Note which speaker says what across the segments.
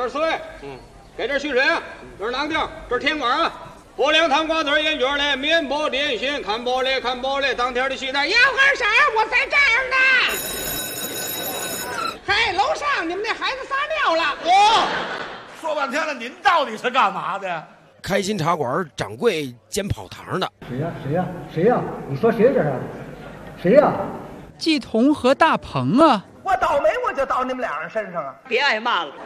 Speaker 1: 这是水，给这蓄水啊，这是囊丁，这是甜瓜啊。不凉糖瓜子烟卷嘞，面包点心，看玻璃，当天的西餐，
Speaker 2: 要干啥？我在这儿呢。嘿，楼上你们那孩子撒尿了。
Speaker 3: 说半天了，您到底是干嘛的？
Speaker 4: 开心茶馆掌柜兼跑堂的。
Speaker 5: 谁呀？你说谁这是？谁呀？
Speaker 6: 季彤和大鹏啊！
Speaker 7: 我倒霉我就到你们俩人身上啊！
Speaker 8: 别挨骂了。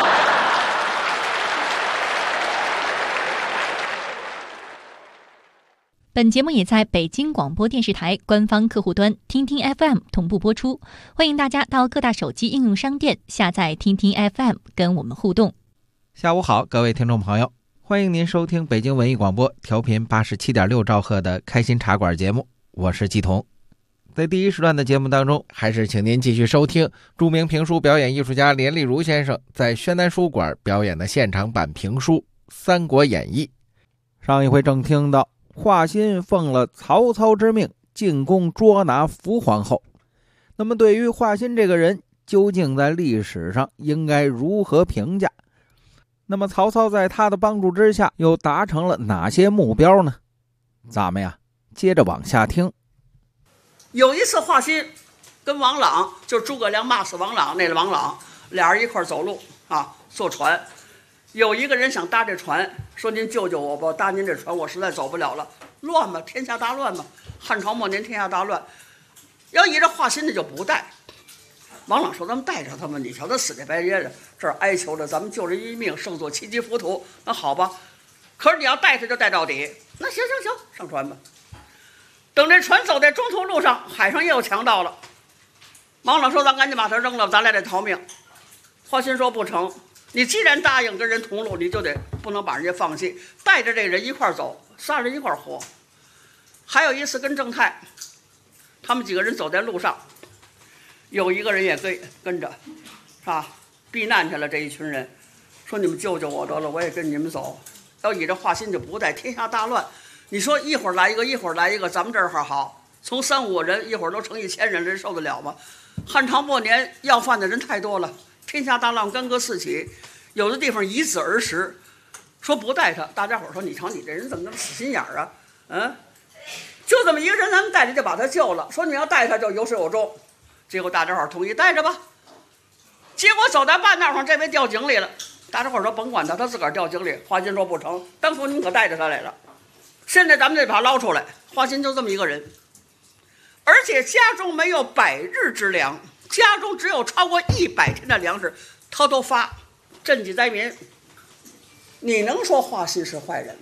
Speaker 9: 本节目也在北京广播电视台官方客户端听听 FM 同步播出，欢迎大家到各大手机应用商店下载听听 FM 跟我们互动。
Speaker 10: 下午好，各位听众朋友，欢迎您收听北京文艺广播调频87.6兆赫的开心茶馆节目，我是季彤。在第一时段的节目当中，还是请您继续收听著名评书表演艺术家连丽如先生在宣南书馆表演的现场版评书《三国演义》。上一回正听到华歆奉了曹操之命进宫捉拿伏皇后，那么对于华歆这个人，究竟在历史上应该如何评价？那么曹操在他的帮助之下又达成了哪些目标呢？咱们呀接着往下听。
Speaker 8: 有一次华歆跟王朗，就是诸葛亮骂死王朗那个王朗，俩人一块走路啊，坐船。有一个人想搭这船，说您救救我吧，搭您这船我实在走不了了。乱嘛，天下大乱嘛，汉朝末年天下大乱，要依着华歆的就不带。王朗说咱们带着他们，你瞧他死这白爷的，这儿哀求着咱们救人一命胜作七级浮屠，那好吧，可是你要带他就带到底。那行，上船吧。等这船走在中途路上，海上也有强盗了。王朗说咱赶紧把他扔了，咱俩得逃命。华歆说不成，你既然答应跟人同路，你就得不能把人家放弃，带着这人一块走，仨人一块活。还有一次跟郑泰，他们几个人走在路上，有一个人也跟着，是吧？避难去了。这一群人说你们救救我得了，我也跟你们走。要倚着华歆就不带，天下大乱。你说一会儿来一个，一会儿来一个，咱们这儿好，从3、5人一会儿都成1000人，人受得了吗？汉朝末年要饭的人太多了，天下大乱，干戈四起，有的地方以子而食。说不带他，大家伙说你瞧你这人怎么那么死心眼儿啊？就这么一个人，咱们带着就把他救了。说你要带他就有始有终。结果大家伙同意带着吧。结果走到半道上，这位掉井里了。大家伙说甭管他，他自个儿掉井里。华歆说不成，当初您可带着他来了，现在咱们得把他捞出来。华歆就这么一个人，而且家中没有100日之粮，家中只有超过100天的粮食，他都发赈济灾民。你能说华歆是坏人吗？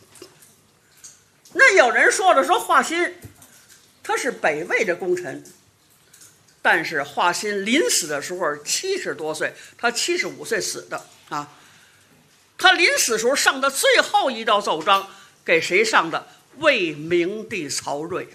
Speaker 8: 那有人说了，说华歆他是北魏的功臣，但是华歆临死的时候70多岁，他75岁死的啊。他临死时候上的最后一道奏章给谁上的？魏明帝曹睿。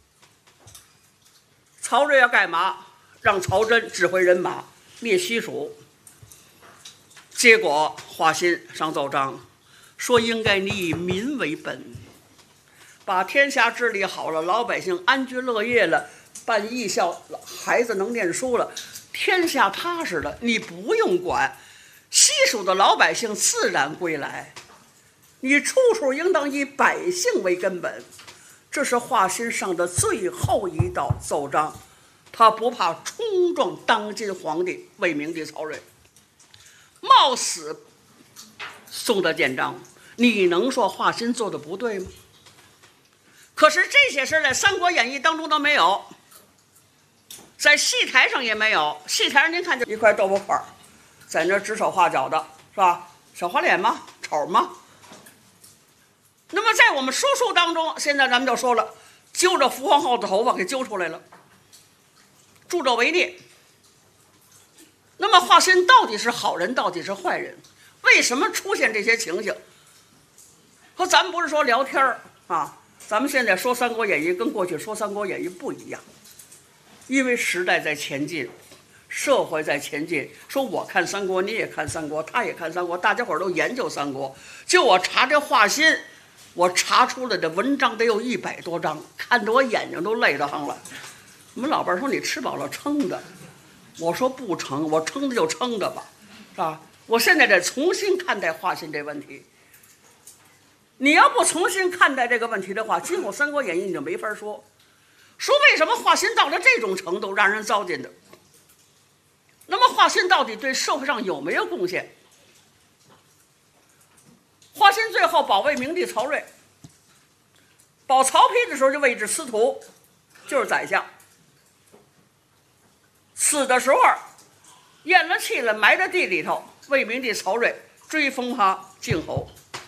Speaker 8: 曹睿要干嘛？让曹真指挥人马灭西蜀。结果华歆上奏章说应该你以民为本，把天下治理好了，老百姓安居乐业了，办义校，孩子能念书了，天下踏实了，你不用管，西蜀的老百姓自然归来，你处处应当以百姓为根本。这是华歆上的最后一道奏章，他不怕冲撞当今皇帝魏明帝曹睿，冒死送的建章。你能说华歆做的不对吗？可是这些事在《三国演义》当中都没有，在戏台上也没有。戏台上您看就一块豆腐块，在那指手画脚的，是吧？小花脸吗？丑吗？那么在我们书当中，现在咱们就说了，揪着伏皇后的头发给揪出来了，助纣为虐。那么华歆到底是好人，到底是坏人？为什么出现这些情形？和咱们不是说聊天啊，咱们现在说《三国演义》跟过去说《三国演义》不一样，因为时代在前进，社会在前进。说我看三国，你也看三国，他也看三国，大家伙都研究三国。就我查这华歆，我查出来的文章得有100多章，看得我眼睛都累得慌了。我们老伴说你吃饱了撑的，我说不成，我撑的就撑的吧，是吧？ 我现在得重新看待华歆这问题。你要不重新看待这个问题的话，今后《三国演义》你就没法说为什么华歆到了这种程度让人糟践的。那么华歆到底对社会上有没有贡献？华歆最后保卫明帝曹睿，保曹丕的时候就位置司徒，就是宰相。死的时候咽了气了，埋在地里头，为明帝曹睿追封他靖侯。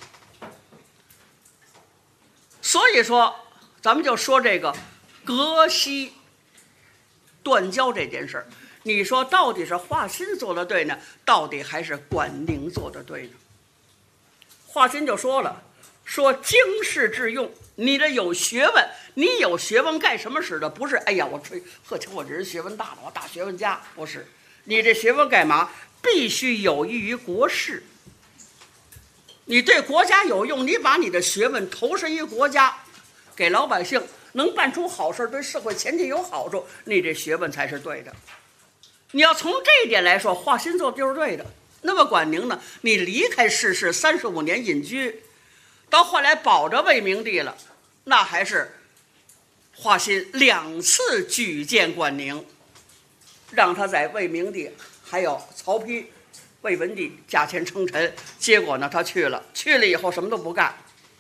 Speaker 8: 所以说咱们就说这个革昔断交这件事儿，你说到底是华歆做的对呢，到底还是管宁做的对呢？华歆就说了，说经世致用，你这有学问，你有学问干什么使的？不是哎呀我吹呵瞧我这人学问大了，我大学问家，不是。你这学问干嘛？必须有益于国事，你对国家有用，你把你的学问投身于国家，给老百姓能办出好事，对社会前进有好处，你这学问才是对的。你要从这一点来说，华歆做的就是对的。那么管宁呢，你离开世事35年隐居，到后来保着魏明帝了，那还是华歆2次举荐管宁，让他在魏明帝还有曹丕、魏文帝驾前称臣。结果呢，他去了以后什么都不干。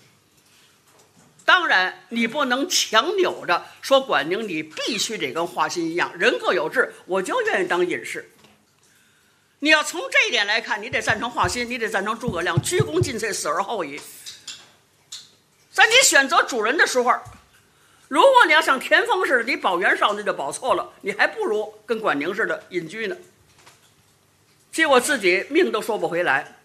Speaker 8: 当然你不能强扭着说管宁你必须得跟华歆一样，人各有志，我就愿意当隐士。你要从这一点来看，你得赞成华歆，你得赞成诸葛亮，鞠躬尽瘁，死而后已。在你选择主人的时候，如果你要像田丰似的，你保袁绍那就保错了，你还不如跟管宁似的隐居呢。结果自己命都收不回来。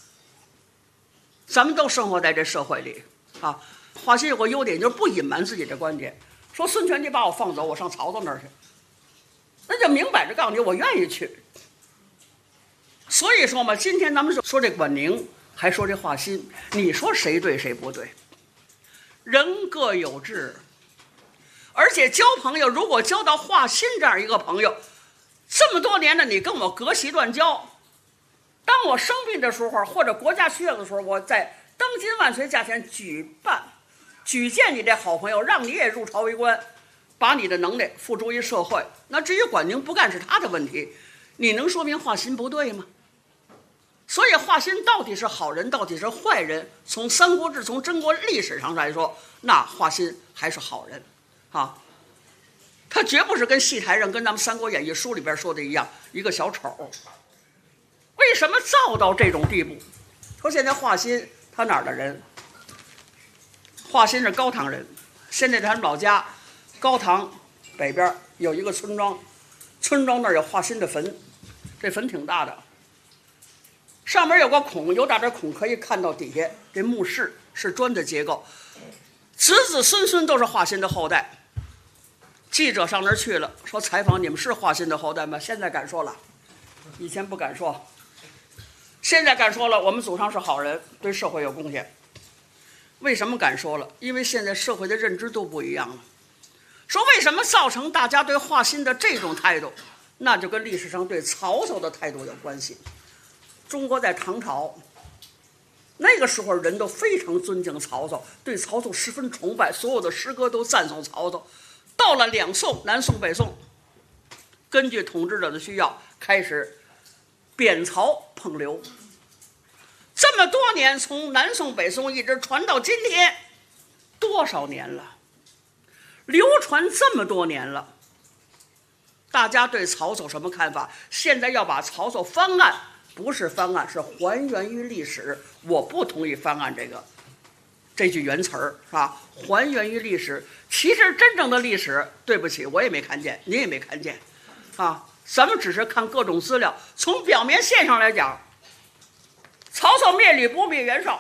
Speaker 8: 咱们都生活在这社会里啊。华歆有个优点，就是不隐瞒自己的观点，说孙权你把我放走，我上曹操那儿去，那就明摆着告诉你我愿意去。所以说嘛，今天咱们说这管宁，还说这华歆，你说谁对谁不对？人各有志，而且交朋友，如果交到华歆这样一个朋友，这么多年了，你跟我革席断交，当我生病的时候，或者国家需要的时候，我在当今万岁驾前举荐你这好朋友，让你也入朝为官，把你的能耐付诸于社会。那至于管宁不干是他的问题，你能说明华歆不对吗？所以华歆到底是好人，到底是坏人，从《三国志》从中国历史上来说，那华歆还是好人啊。他绝不是跟戏台上跟咱们《三国演义》书里边说的一样，一个小丑。为什么造到这种地步？说现在华歆他哪儿的人？华歆是高唐人，现在他们老家高唐北边有一个村庄，村庄那儿有华歆的坟，这坟挺大的，上面有个孔，有打这孔可以看到底下这墓室是砖的结构，子子孙孙都是华歆的后代。记者上那儿去了，说采访你们是华歆的后代吗？现在敢说了，以前不敢说，现在敢说了，我们祖上是好人，对社会有贡献。为什么敢说了？因为现在社会的认知都不一样了。说为什么造成大家对华歆的这种态度，那就跟历史上对曹操的态度有关系。中国在唐朝那个时候，人都非常尊敬曹操，对曹操十分崇拜，所有的诗歌都赞颂曹操。到了两宋，南宋北宋，根据统治者的需要，开始贬曹捧刘。这么多年，从南宋北宋一直传到今天，多少年了？流传这么多年了，大家对曹操什么看法？现在要把曹操翻案，不是翻案，是还原于历史。我不同意翻案这句原词儿啊，还原于历史。其实真正的历史，对不起，我也没看见，你也没看见啊。咱们只是看各种资料，从表面线上来讲，曹操灭吕布，灭袁绍，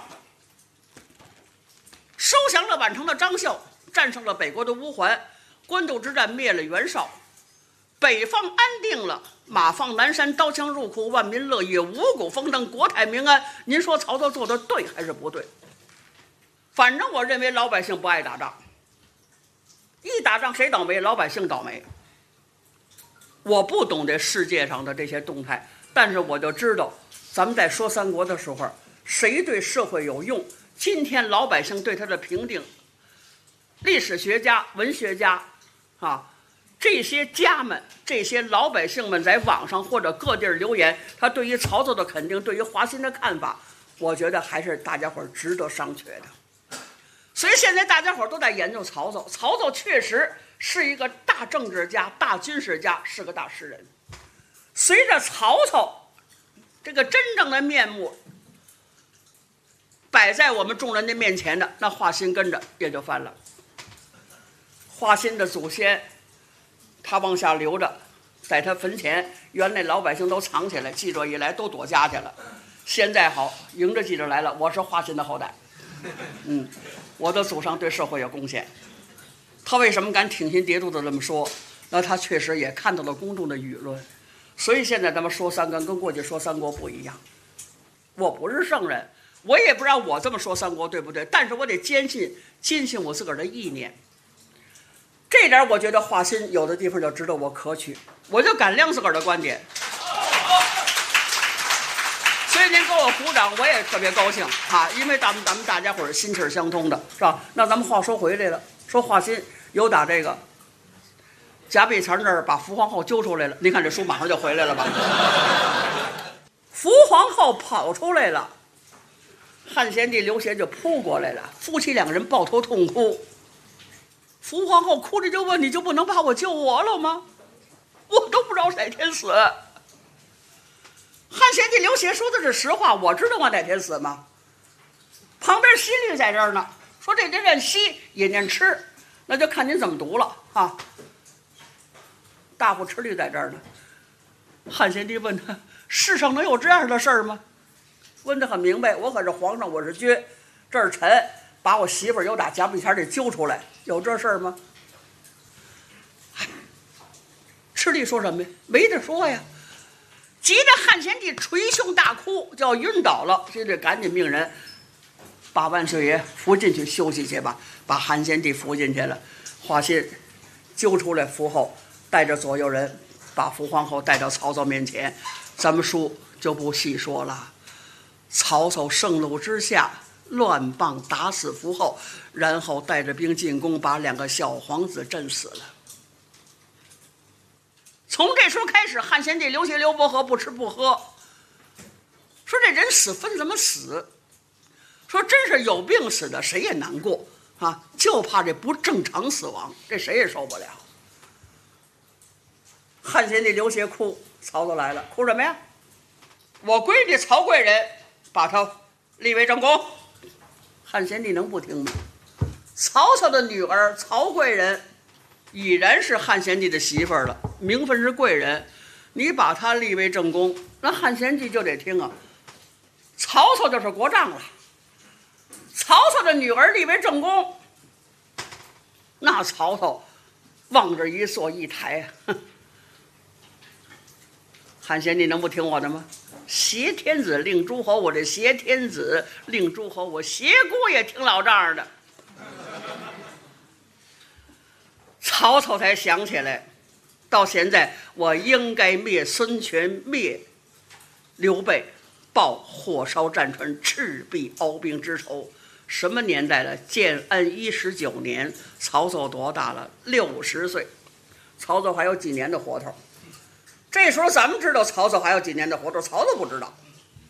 Speaker 8: 收降了宛城的张绣，战胜了北国的乌桓，官渡之战灭了袁绍，北方安定了，马放南山，刀枪入库，万民乐业，五谷丰登，国泰民安。您说曹操做的对还是不对？反正我认为老百姓不爱打仗，一打仗谁倒霉？老百姓倒霉。我不懂这世界上的这些动态，但是我就知道咱们在说三国的时候，谁对社会有用？今天老百姓对他的评定，历史学家、文学家啊，这些家们、这些老百姓们在网上或者各地儿留言，他对于曹操的肯定，对于华歆的看法，我觉得还是大家伙儿值得商榷的。所以现在大家伙儿都在研究曹操，曹操确实是一个大政治家、大军事家，是个大诗人。随着曹操这个真正的面目摆在我们众人的面前的，那华歆跟着也就翻了。华歆的祖先，他往下留着，在他坟前，原来老百姓都藏起来，记者一来都躲家去了。现在好，迎着记者来了，我是华歆的后代，我的祖上对社会有贡献。他为什么敢挺心叠肚子这么说？那他确实也看到了公众的舆论，所以现在咱们说三国跟过去说三国不一样。我不是圣人，我也不知道我这么说三国对不对，但是我得坚信我自个儿的意念。这点我觉得华歆有的地方就值得我可取，我就敢亮自个儿的观点。所以您给我鼓掌，我也特别高兴啊，因为咱们大家伙儿心气儿相通的，是吧？那咱们话说回来了，说华歆有打这个贾碧婵这儿把伏皇后揪出来了，您看这书马上就回来了吧？伏皇后跑出来了，汉献帝刘协就扑过来了，夫妻两个人抱头痛哭。伏皇后哭着就问：“你就不能把我救活了吗？我都不知道哪天死。”汉献帝刘协说的是实话，我知道我哪天死吗？旁边西律在这儿呢，说这念西也念吃，那就看您怎么读了啊。大夫吃律在这儿呢，汉献帝问他：“世上能有这样的事儿吗？”问得很明白，我可是皇上，我是君，这是臣，把我媳妇儿由打贾碧婵给揪出来，有这事儿吗？吃律说什么呀？没得说呀。急着汉献帝捶胸大哭，就要晕倒了，这得赶紧命人把万岁爷扶进去休息去吧，把汉献帝扶进去了。华歆揪出来伏后，带着左右人把伏皇后带到曹操面前，咱们书就不细说了。曹操盛怒之下乱棒打死伏后，然后带着兵进宫，把两个小皇子震死了。从这时候开始，汉献帝刘协刘伯和不吃不喝，说这人死分怎么死？说真是有病死的，谁也难过啊，就怕这不正常死亡，这谁也受不了。汉献帝刘协哭，曹操来了，哭什么呀？我闺女曹贵人把他立为正宫，汉献帝能不听吗？曹操的女儿曹贵人已然是汉献帝的媳妇儿了，名分是贵人，你把她立为正宫，那汉献帝就得听啊。曹操就是国丈了，曹操的女儿立为正宫，那曹操望着一坐一抬啊，汉献帝能不听我的吗？挟天子令诸侯，我这挟天子令诸侯，我挟姑也听老丈的。曹操才想起来，到现在我应该灭孙权，灭刘备，报火烧战船，赤壁鏖兵之仇。什么年代了？建安19年，曹操多大了？60岁。曹操还有几年的活头？这时候咱们知道曹操还有几年的活头，曹操不知道。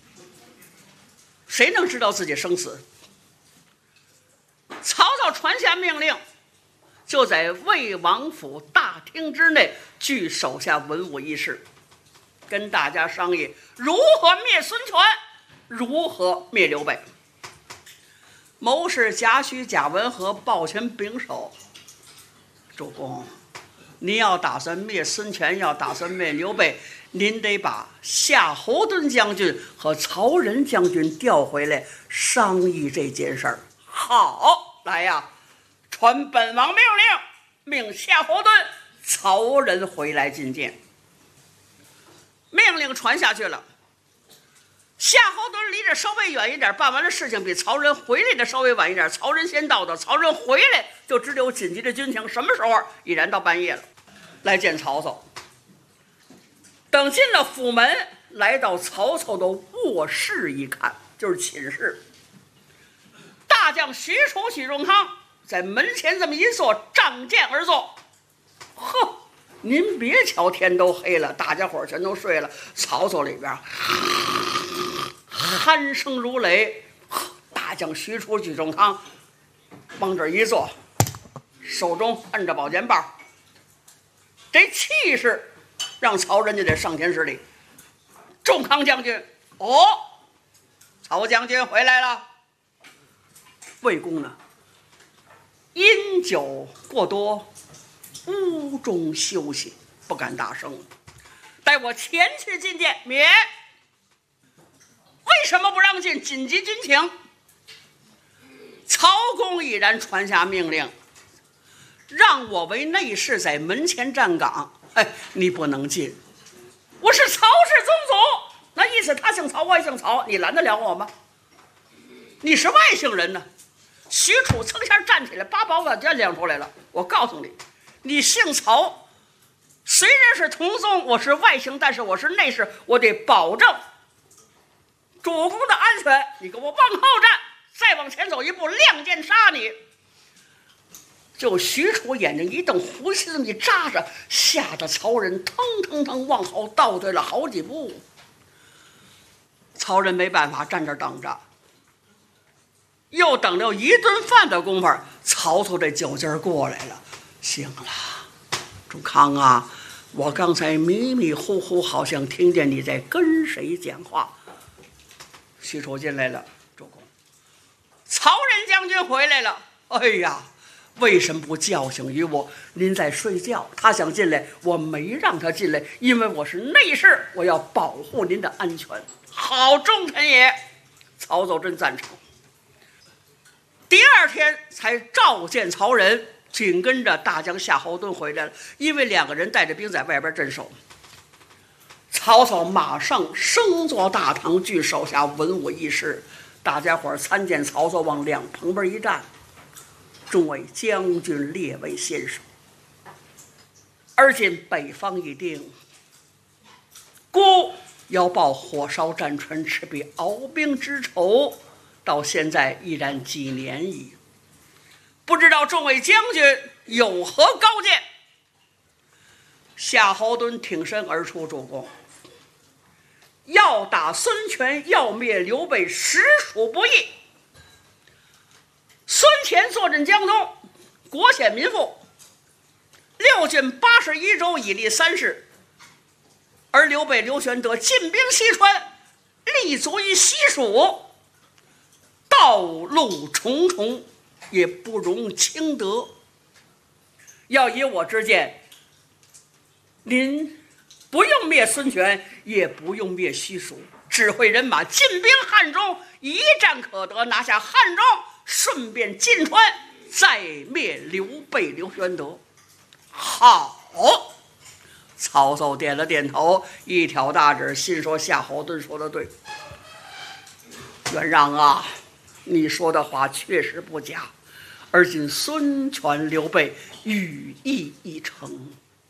Speaker 8: 谁能知道自己生死？曹操传下命令，就在魏王府大厅之内聚手下文武议事，跟大家商议如何灭孙权，如何灭刘备。谋士贾诩、贾文和抱拳秉手：“主公，您要打算灭孙权，要打算灭刘备，您得把夏侯惇将军和曹仁将军调回来商议这件事儿。”好，来呀，传本王命令，命夏侯惇、曹仁回来觐见。命令传下去了，夏侯惇离这稍微远一点，办完了事情比曹仁回来的稍微晚一点。曹仁先到的，曹仁回来就知道有紧急的军情。什么时候？已然到半夜了，来见曹操。等进了府门， 来到曹操的卧室一看，就是寝室。大将许褚、许仲康在门前这么一坐，仗剑而坐。呵，您别瞧天都黑了，大家伙全都睡了，曹操里边鼾声如雷。大将许褚、许仲康往这一坐，手中摁着宝剑棒，这气势让曹人家得上天施礼。仲康将军，哦，曹将军回来了。魏公呢，饮酒过多，屋中休息，不敢大声。待我前去觐见。免。为什么不让进？紧急军情。曹公毅然传下命令，让我为内侍，在门前站岗。你不能进。我是曹氏宗族，那意思他姓曹，我也姓曹，你拦得了我吗？你是外姓人呢。许褚噌下站起来，把宝剑亮出来了。我告诉你，你姓曹，虽然是同宗，我是外姓，但是我是内侍，我得保证主公的安全。你给我往后站，再往前走一步，亮剑杀你。就许褚眼睛一瞪，胡须这么一扎着，吓得曹仁腾腾腾往后倒退了好几步。曹仁没办法，站这儿等着。又等了一顿饭的功夫，曹操这酒劲儿过来了。行了，仲康啊，我刚才迷迷糊糊好像听见你在跟谁讲话。许褚进来了，主公，曹仁将军回来了。哎呀，为什么不叫醒于我？您在睡觉，他想进来，我没让他进来，因为我是内侍，我要保护您的安全。好，忠臣也。曹操真赞成。第二天才召见曹仁，紧跟着大将夏侯惇回来了，因为两个人带着兵在外边镇守。曹操马上升坐大堂，据手下文武议事，大家伙参见曹操，往两旁边一站。众位将军，列位先生，而今北方已定，孤要报火烧战船，赤壁鏖兵之仇，到现在依然几年矣。不知道众位将军有何高见？夏侯惇挺身而出，主公，要打孙权，要灭刘备，实属不易。孙权坐镇江东，国险民富，6郡81州，以立3世，而刘备刘玄德进兵西川，立足于西蜀，道路重重，也不容轻得。要以我之见，您不用灭孙权，也不用灭西蜀，指挥人马进兵汉中，一战可得，拿下汉中，顺便进川，再灭刘备刘玄德。好。曹操点了点头，一挑大指，心说夏侯惇说的对，元让啊，你说的话确实不假，而今孙权刘备羽翼已成，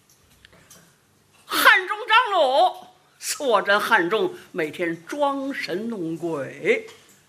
Speaker 8: 汉中张鲁坐镇汉中，每天装神弄鬼，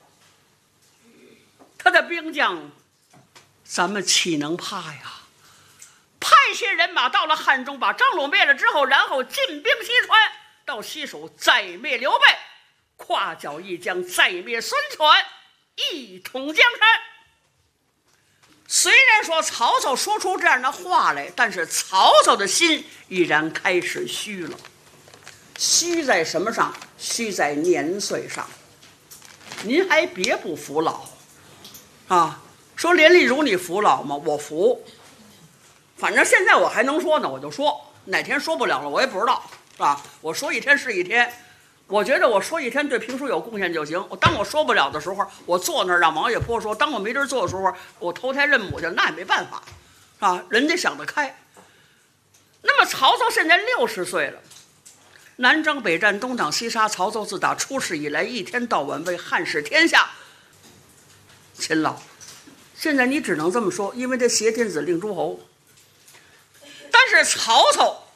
Speaker 8: 他的兵将咱们岂能怕呀？派些人马到了汉中，把张鲁灭了之后，然后进兵西川，到西蜀再灭刘备，跨脚一江再灭孙权，一统江山。虽然说曹操说出这样的话来，但是曹操的心已然开始虚了。虚在什么上？虚在年岁上。您还别不服老啊！说连丽如你服老吗？我服。反正现在我还能说呢，我就说，哪天说不了了我也不知道，是吧？我说一天是一天，我觉得我说一天对评书有贡献就行。当我说不了的时候，我坐那儿让王爷坡说；当我没地儿坐的时候，我投胎认母去，那也没办法，是吧？人家想得开。那么曹操现在60岁了，南征北战，东挡西杀，曹操自打出世以来，一天到晚为汉室天下勤劳。现在你只能这么说，因为他挟天子令诸侯。但是曹操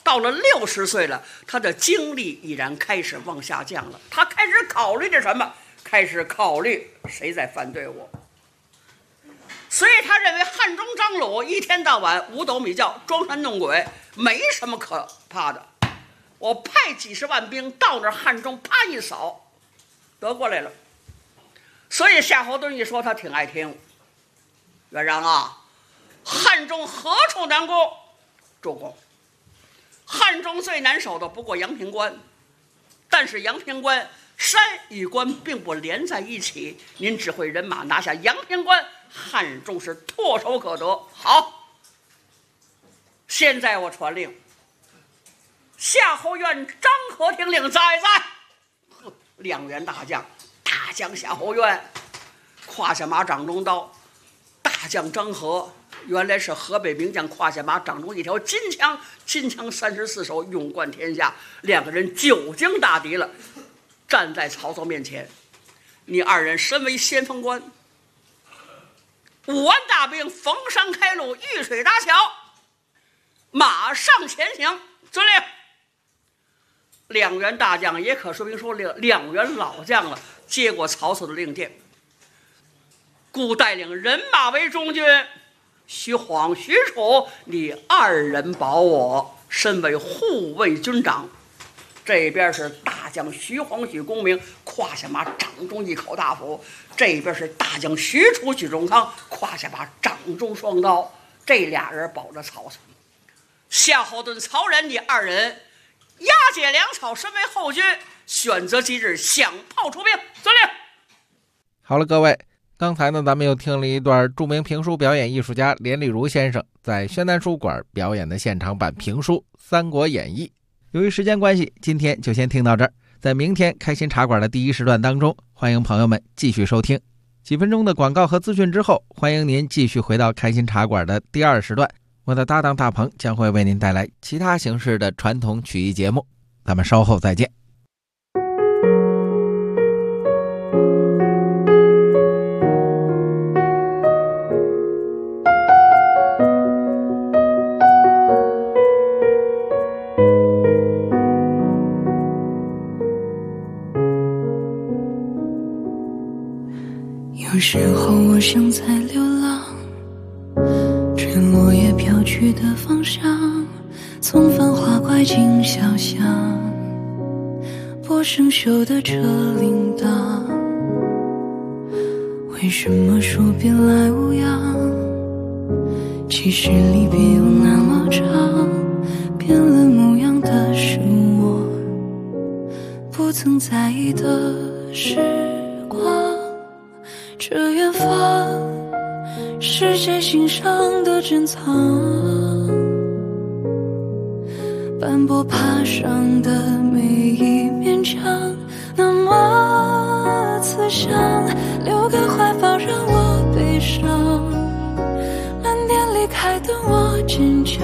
Speaker 8: 到了60岁了，他的精力已然开始往下降了。他开始考虑着什么？开始考虑谁在反对我。所以他认为汉中张鲁一天到晚五斗米教，装神弄鬼，没什么可怕的。我派几十万兵到那儿汉中，啪一扫，得过来了。所以夏侯惇一说，他挺爱听。元璋啊，汉中何处难过？主公，汉中最难守的不过阳平关，但是阳平关山与关并不连在一起，您指挥人马拿下阳平关，汉中是唾手可得。好，现在我传令，夏侯渊、张合听令，在。2员大将，大将夏侯渊胯下马掌中刀，大将张合原来是河北名将，胯下马掌中一条金枪，金枪34手，勇冠天下。2个人久经大敌了，站在曹操面前，你2人身为先锋官，5万大兵逢山开路，遇水搭桥，马上前行。遵令。2员大将，也可说明说2员老将了，接过曹操的令箭，故带领人马为中军。徐晃、许褚，你2人保我，身为护卫军长。这边是大将徐晃、许公明，胯下马掌中一口大斧；这边是大将许褚、许仲康，胯下马掌中双刀。这2人保着曹操。夏侯惇、曹仁，你2人押解粮草，身为后军，选择吉日，响炮出兵。遵令。
Speaker 10: 好了，各位，刚才呢，咱们又听了一段著名评书表演艺术家连丽如先生在宣南书馆表演的现场版评书《三国演义》。由于时间关系，今天就先听到这儿。在明天开心茶馆的第1时段当中，欢迎朋友们继续收听。几分钟的广告和资讯之后，欢迎您继续回到开心茶馆的第2时段。我的搭档大鹏将会为您带来其他形式的传统曲艺节目，咱们稍后再见。
Speaker 11: 有时候我想在流浪，趁落叶飘去的方向，从繁华拐进小巷，拨生锈的车铃铛。为什么说别来无恙？其实离别有那么长，变了模样的是我不曾在意的时光。这远方是谁心上的珍藏？斑驳爬上的每一面墙，那么慈祥，留给怀抱让我悲伤，蓝天离开的我坚强，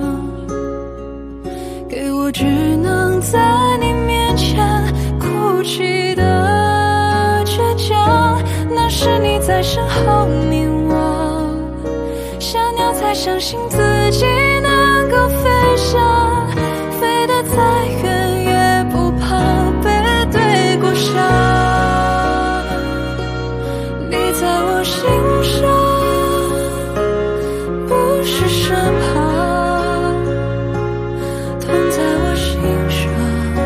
Speaker 11: 给我只能在你面前哭泣的倔强。那是你在身后凝望，小鸟才相信自己能够飞翔，飞得再远也不怕背对过伤。你在我心上，不是身旁，疼在我心上。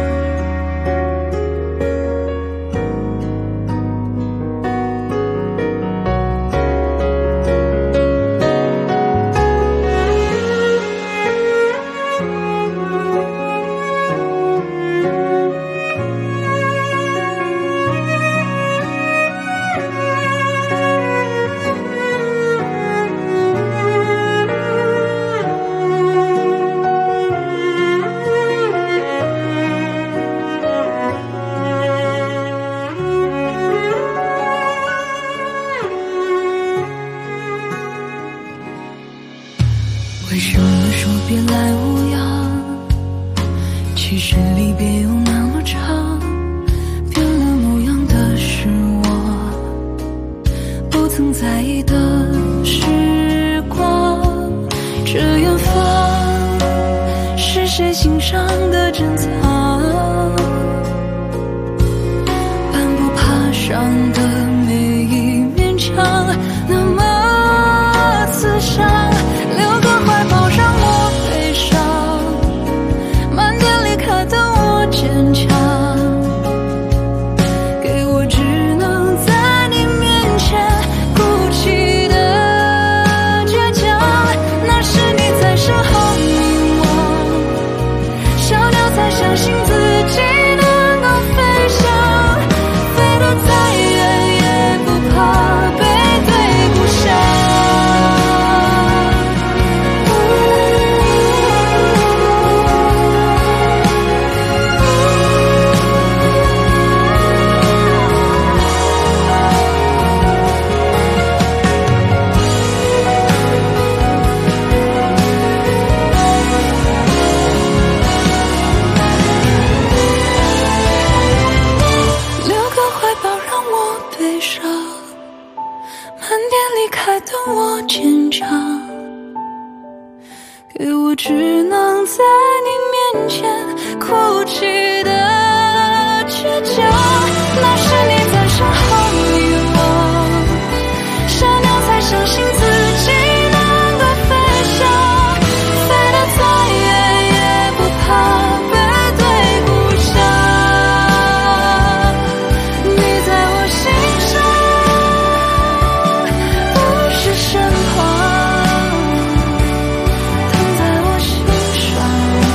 Speaker 11: 为什么说别来无恙？其实离别有那么长，变了模样的是我不曾在意的时光。这远方是谁心上的珍藏，斑驳爬上的每一面墙，那么刺伤，留个怀抱让我悲伤，慢点离开的我坚强，给我只能在你面前哭泣的倔强，那是你在身后凝望，小鸟才相信自己能够飞翔，飞得再远也不怕背对不下。留个怀抱让我悲伤，慢点离开的我坚强，给我只能在你面前哭泣的倔强，那是你在身后遗忘，小鸟才相信自己能够飞翔，飞得再远也不怕背对不下，你在我心上，不是身旁，躺在我心上。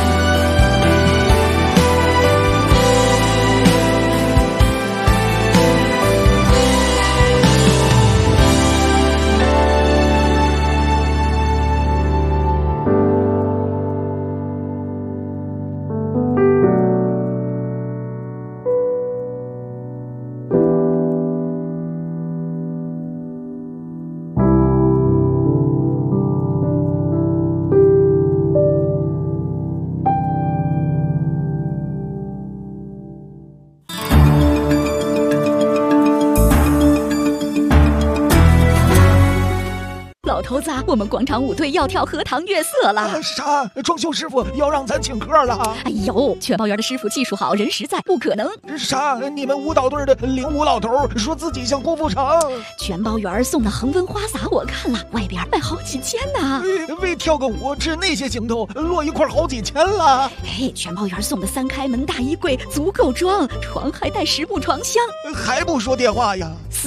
Speaker 12: 老头子，我们广场舞队要跳荷塘月色了。
Speaker 13: 啥？装修师傅要让咱请客了？
Speaker 12: 哎呦，全包园的师傅技术好，人实在，不可能。
Speaker 13: 啥？你们舞蹈队的领舞老头说自己像郭富城。
Speaker 12: 全包园送的恒温花洒我看了，外边卖好几千呢。
Speaker 13: 为跳个舞吃那些行头，落一块好几千了。
Speaker 12: 哎，全包园送的3开门大衣柜足够装，床还带10部床箱。
Speaker 13: 还不说电话呀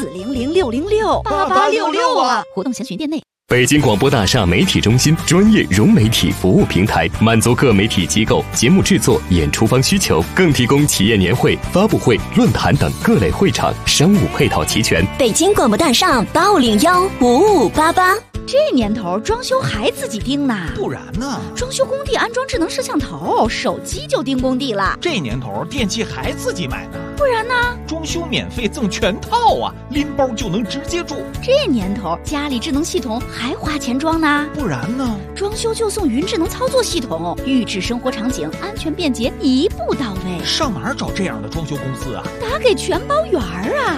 Speaker 12: ？400-606-8866啊！活动详询店内。
Speaker 14: 北京广播大厦媒体中心专业融媒体服务平台，满足各媒体机构节目制作、演出方需求，更提供企业年会、发布会、论坛等各类会场，商务配套齐全。
Speaker 15: 北京广播大厦851-5588。
Speaker 12: 这年头装修还自己盯呢？
Speaker 13: 不然呢？
Speaker 12: 装修工地安装智能摄像头，手机就盯工地了。
Speaker 13: 这年头电器还自己买呢？
Speaker 12: 不然呢？
Speaker 13: 装修免费赠全套啊，拎包就能直接住。
Speaker 12: 这年头家里智能系统还花钱装呢？
Speaker 13: 不然呢？
Speaker 12: 装修就送云智能操作系统，预制生活场景，安全便捷，一步到位。
Speaker 13: 上哪儿找这样的装修公司啊？
Speaker 12: 打给全包园啊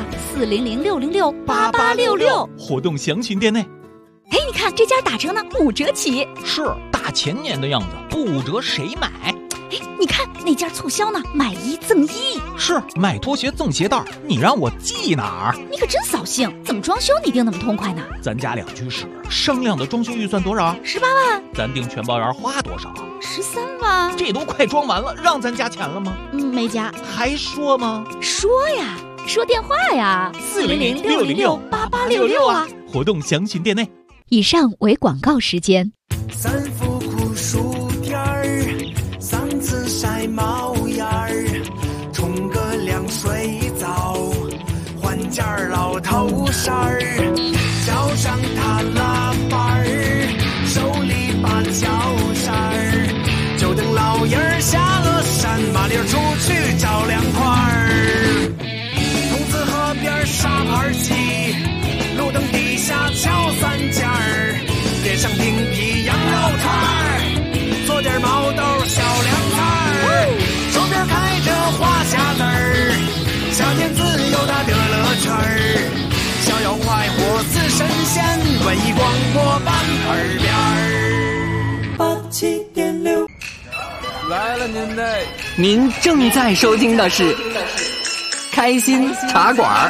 Speaker 12: ，400-606-8866。
Speaker 13: 活动详询店内。
Speaker 12: 哎，你看这家打折呢，5折起。
Speaker 13: 是大前年的样子，不5折谁买？
Speaker 12: 哎，你看那家促销呢，买1赠1。
Speaker 13: 是买拖鞋赠鞋带，你让我记哪儿？
Speaker 12: 你可真扫兴，怎么装修你定那么痛快呢？
Speaker 13: 咱家2居室，商量的装修预算多少
Speaker 12: ？18万。
Speaker 13: 咱订全包园花多少
Speaker 12: ？13万。
Speaker 13: 这都快装完了，让咱加钱了吗？
Speaker 12: 没加。
Speaker 13: 还说吗？
Speaker 12: 说呀，说电话呀，400-606-8866啊。
Speaker 13: 活动详询店内。
Speaker 9: 以上为广告时间。
Speaker 16: 3伏酷暑天儿，3次晒毛眼儿，冲个凉水澡，换件老头衫儿，脚上踏拉板儿，手里把小扇儿，就等老爷儿下了山，麻利儿出去找凉快儿。筒子河边沙盘棋，路灯底下敲3件儿，点上冰皮羊肉串儿，做点毛豆小凉菜儿，手边开着花匣子儿，夏天自由的乐乐圈儿，逍遥快活似神仙，文艺广播办耳边儿。87.6
Speaker 1: 来了，
Speaker 17: 您呢？
Speaker 18: 您正在收听的是开心茶馆。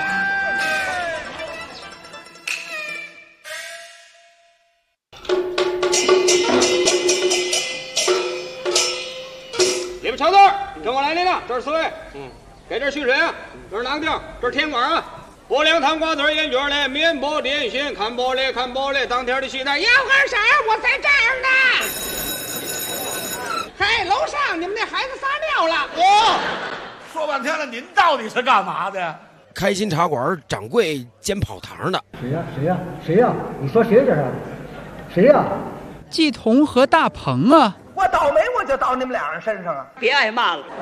Speaker 1: 你们瞧这儿，跟我来领导，这是四位。给这蓄水啊，这是囊丁，这是甜瓜啊。拨凉糖瓜子烟卷嘞，面包点心，看玻璃看玻璃，当天的西单。
Speaker 2: 要根色儿，我在这儿呢。嘿，楼上你们那孩子撒尿了。
Speaker 3: 说半天了，您到底是干嘛的？
Speaker 4: 开心茶馆掌柜煎跑堂的。
Speaker 5: 谁呀？谁呀？谁呀？你说谁这是？谁呀？
Speaker 6: 季彤和大鹏啊！
Speaker 7: 我倒霉我就到你们俩人身上啊！
Speaker 8: 别挨骂了。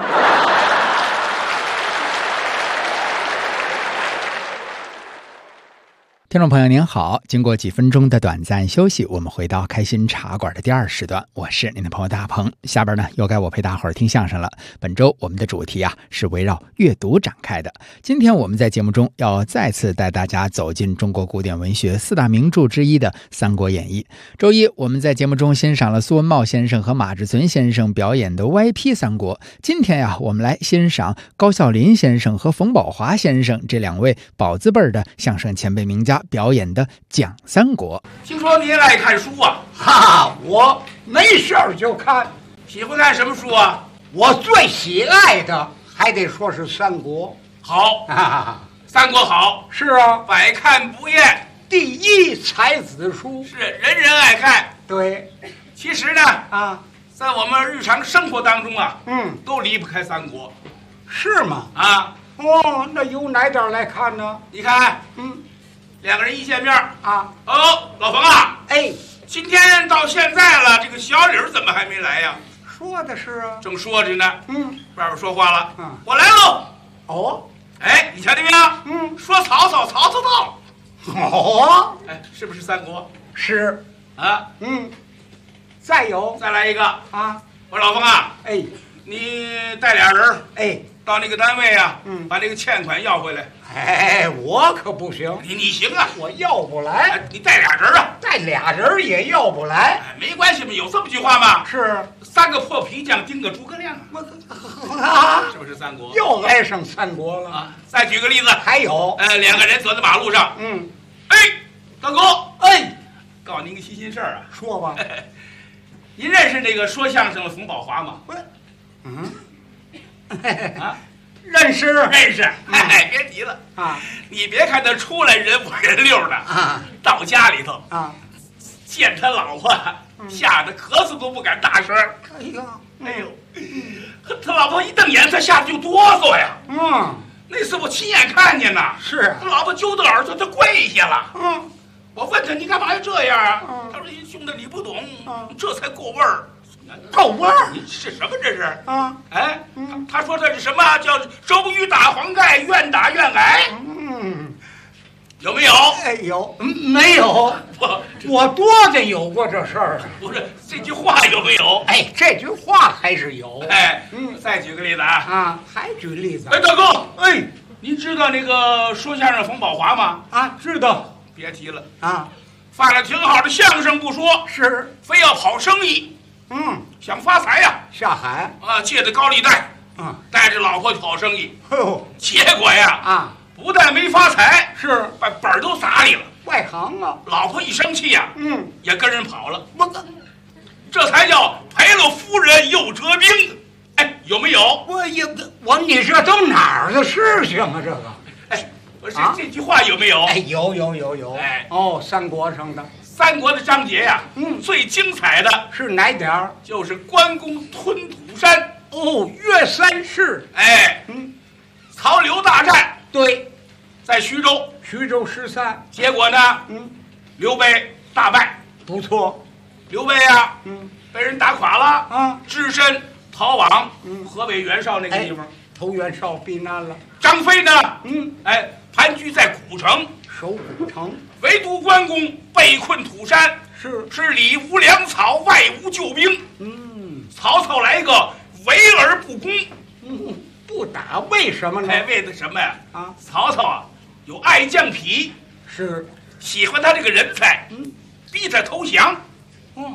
Speaker 6: 听众朋友您好，经过几分钟的短暂休息，我们回到开心茶馆的第二时段，我是您的朋友大鹏。下边呢又该我陪大伙儿听相声了。本周我们的主题是围绕阅读展开的。今天我们在节目中要再次带大家走进中国古典文学四大名著之一的《三国演义》。周一我们在节目中欣赏了苏文茂先生和马志存先生表演的歪批三国。今天我们来欣赏高孝林先生和冯宝华先生这两位宝字辈的相声前辈名家表演的讲三国。
Speaker 3: 听说你也爱看书啊？
Speaker 19: 哈，我没事儿就看。
Speaker 3: 喜欢看什么书啊？
Speaker 19: 我最喜爱的还得说是三国。
Speaker 3: 好，三国好。
Speaker 19: 是啊，
Speaker 3: 百看不厌，
Speaker 19: 第一才子书，
Speaker 3: 是人人爱看。
Speaker 19: 对，
Speaker 3: 其实呢，在我们日常生活当中都离不开三国。
Speaker 19: 是吗？那由哪点来看呢？
Speaker 3: 你看，两个人一见面老冯啊，
Speaker 19: 哎，
Speaker 3: 今天到现在了，这个小李怎么还没来呀？
Speaker 19: 说的是啊，
Speaker 3: 正说着呢，外边说话了，我来喽。
Speaker 19: 哦，
Speaker 3: 哎，你瞧见没有？说曹操，曹操到了。
Speaker 19: 哦，
Speaker 3: 哎，是不是三国？
Speaker 19: 是
Speaker 3: 啊，
Speaker 19: 再有，
Speaker 3: 再来一个
Speaker 19: 啊！
Speaker 3: 我说老冯啊，
Speaker 19: 哎，
Speaker 3: 你带俩人，
Speaker 19: 哎，
Speaker 3: 到那个单位把这个欠款要回来。
Speaker 19: 哎，我可不行，
Speaker 3: 你行啊，
Speaker 19: 我要不来。
Speaker 3: 你带俩人啊，
Speaker 19: 带俩人也要不来。
Speaker 3: 哎，没关系嘛，有这么句话吗？
Speaker 19: 是
Speaker 3: 三个破皮匠盯个诸葛亮是不是三国？
Speaker 19: 又挨上三国了
Speaker 3: 啊！再举个例子，
Speaker 19: 还有，
Speaker 3: 两个人走在马路上，哎，大哥，
Speaker 19: 哎，
Speaker 3: 告诉您个新鲜事儿啊，
Speaker 19: 说吧。
Speaker 3: 您认识那个说相声的冯宝华吗？
Speaker 19: 认识，
Speaker 3: 哎，别提了啊！你别看他出来人五人六的到家里头见他老婆，吓得咳嗽都不敢大声。哎呦，他老婆一瞪眼，他吓得就哆嗦呀。那次我亲眼看见呐，
Speaker 19: 是
Speaker 3: 他老婆揪着耳朵，他跪下了。我问他你干嘛要这样啊？他说兄弟你不懂，这才够味儿。
Speaker 19: 够味儿？
Speaker 3: 你是什么这是？哎，他说这是什么叫周瑜打黄盖，愿打愿挨。有没有？
Speaker 19: 哎，有没有？我多的有过这事儿。
Speaker 3: 不是这句话有没有？
Speaker 19: 哎，这句话还是有。
Speaker 3: 哎，再举个例子
Speaker 19: 还举例子。
Speaker 3: 哎，大哥，哎，您知道那个说相声冯宝华吗？
Speaker 19: 知道。
Speaker 3: 别提了犯了挺好的相声不说，
Speaker 19: 是
Speaker 3: 非要跑生意。想发财呀，
Speaker 19: 下海
Speaker 3: 借的高利贷，带着老婆跑生意，结果呀不但没发财，
Speaker 19: 是
Speaker 3: 把本儿都砸里了。
Speaker 19: 外行啊，
Speaker 3: 老婆一生气呀，也跟人跑了。这才叫赔了夫人又折兵。哎，有没有？
Speaker 19: 你这都哪儿的事情啊？这个，
Speaker 3: 哎，我说这句话有没有？
Speaker 19: 哎，有。
Speaker 3: 哎，
Speaker 19: 三国上的。
Speaker 3: 三国的章节呀，最精彩的
Speaker 19: 是哪点儿？
Speaker 3: 就是关公吞土山。
Speaker 19: 岳三世。
Speaker 3: 哎，曹刘大战，
Speaker 19: 对，
Speaker 3: 在徐州
Speaker 19: 13，
Speaker 3: 结果呢，刘备大败。
Speaker 19: 不错，
Speaker 3: 刘备呀，被人打垮了只身逃往河北袁绍那个地方，
Speaker 19: 投袁绍避难了。
Speaker 3: 张飞呢，盘踞在古城，
Speaker 19: 守古城。
Speaker 3: 唯独关公被困土山，是里无粮草，外无救兵。曹操来个围而不攻，
Speaker 19: 不打，为什么呢？
Speaker 3: 为的什么呀？曹操有爱将痞，
Speaker 19: 是
Speaker 3: 喜欢他这个人才，逼他投降。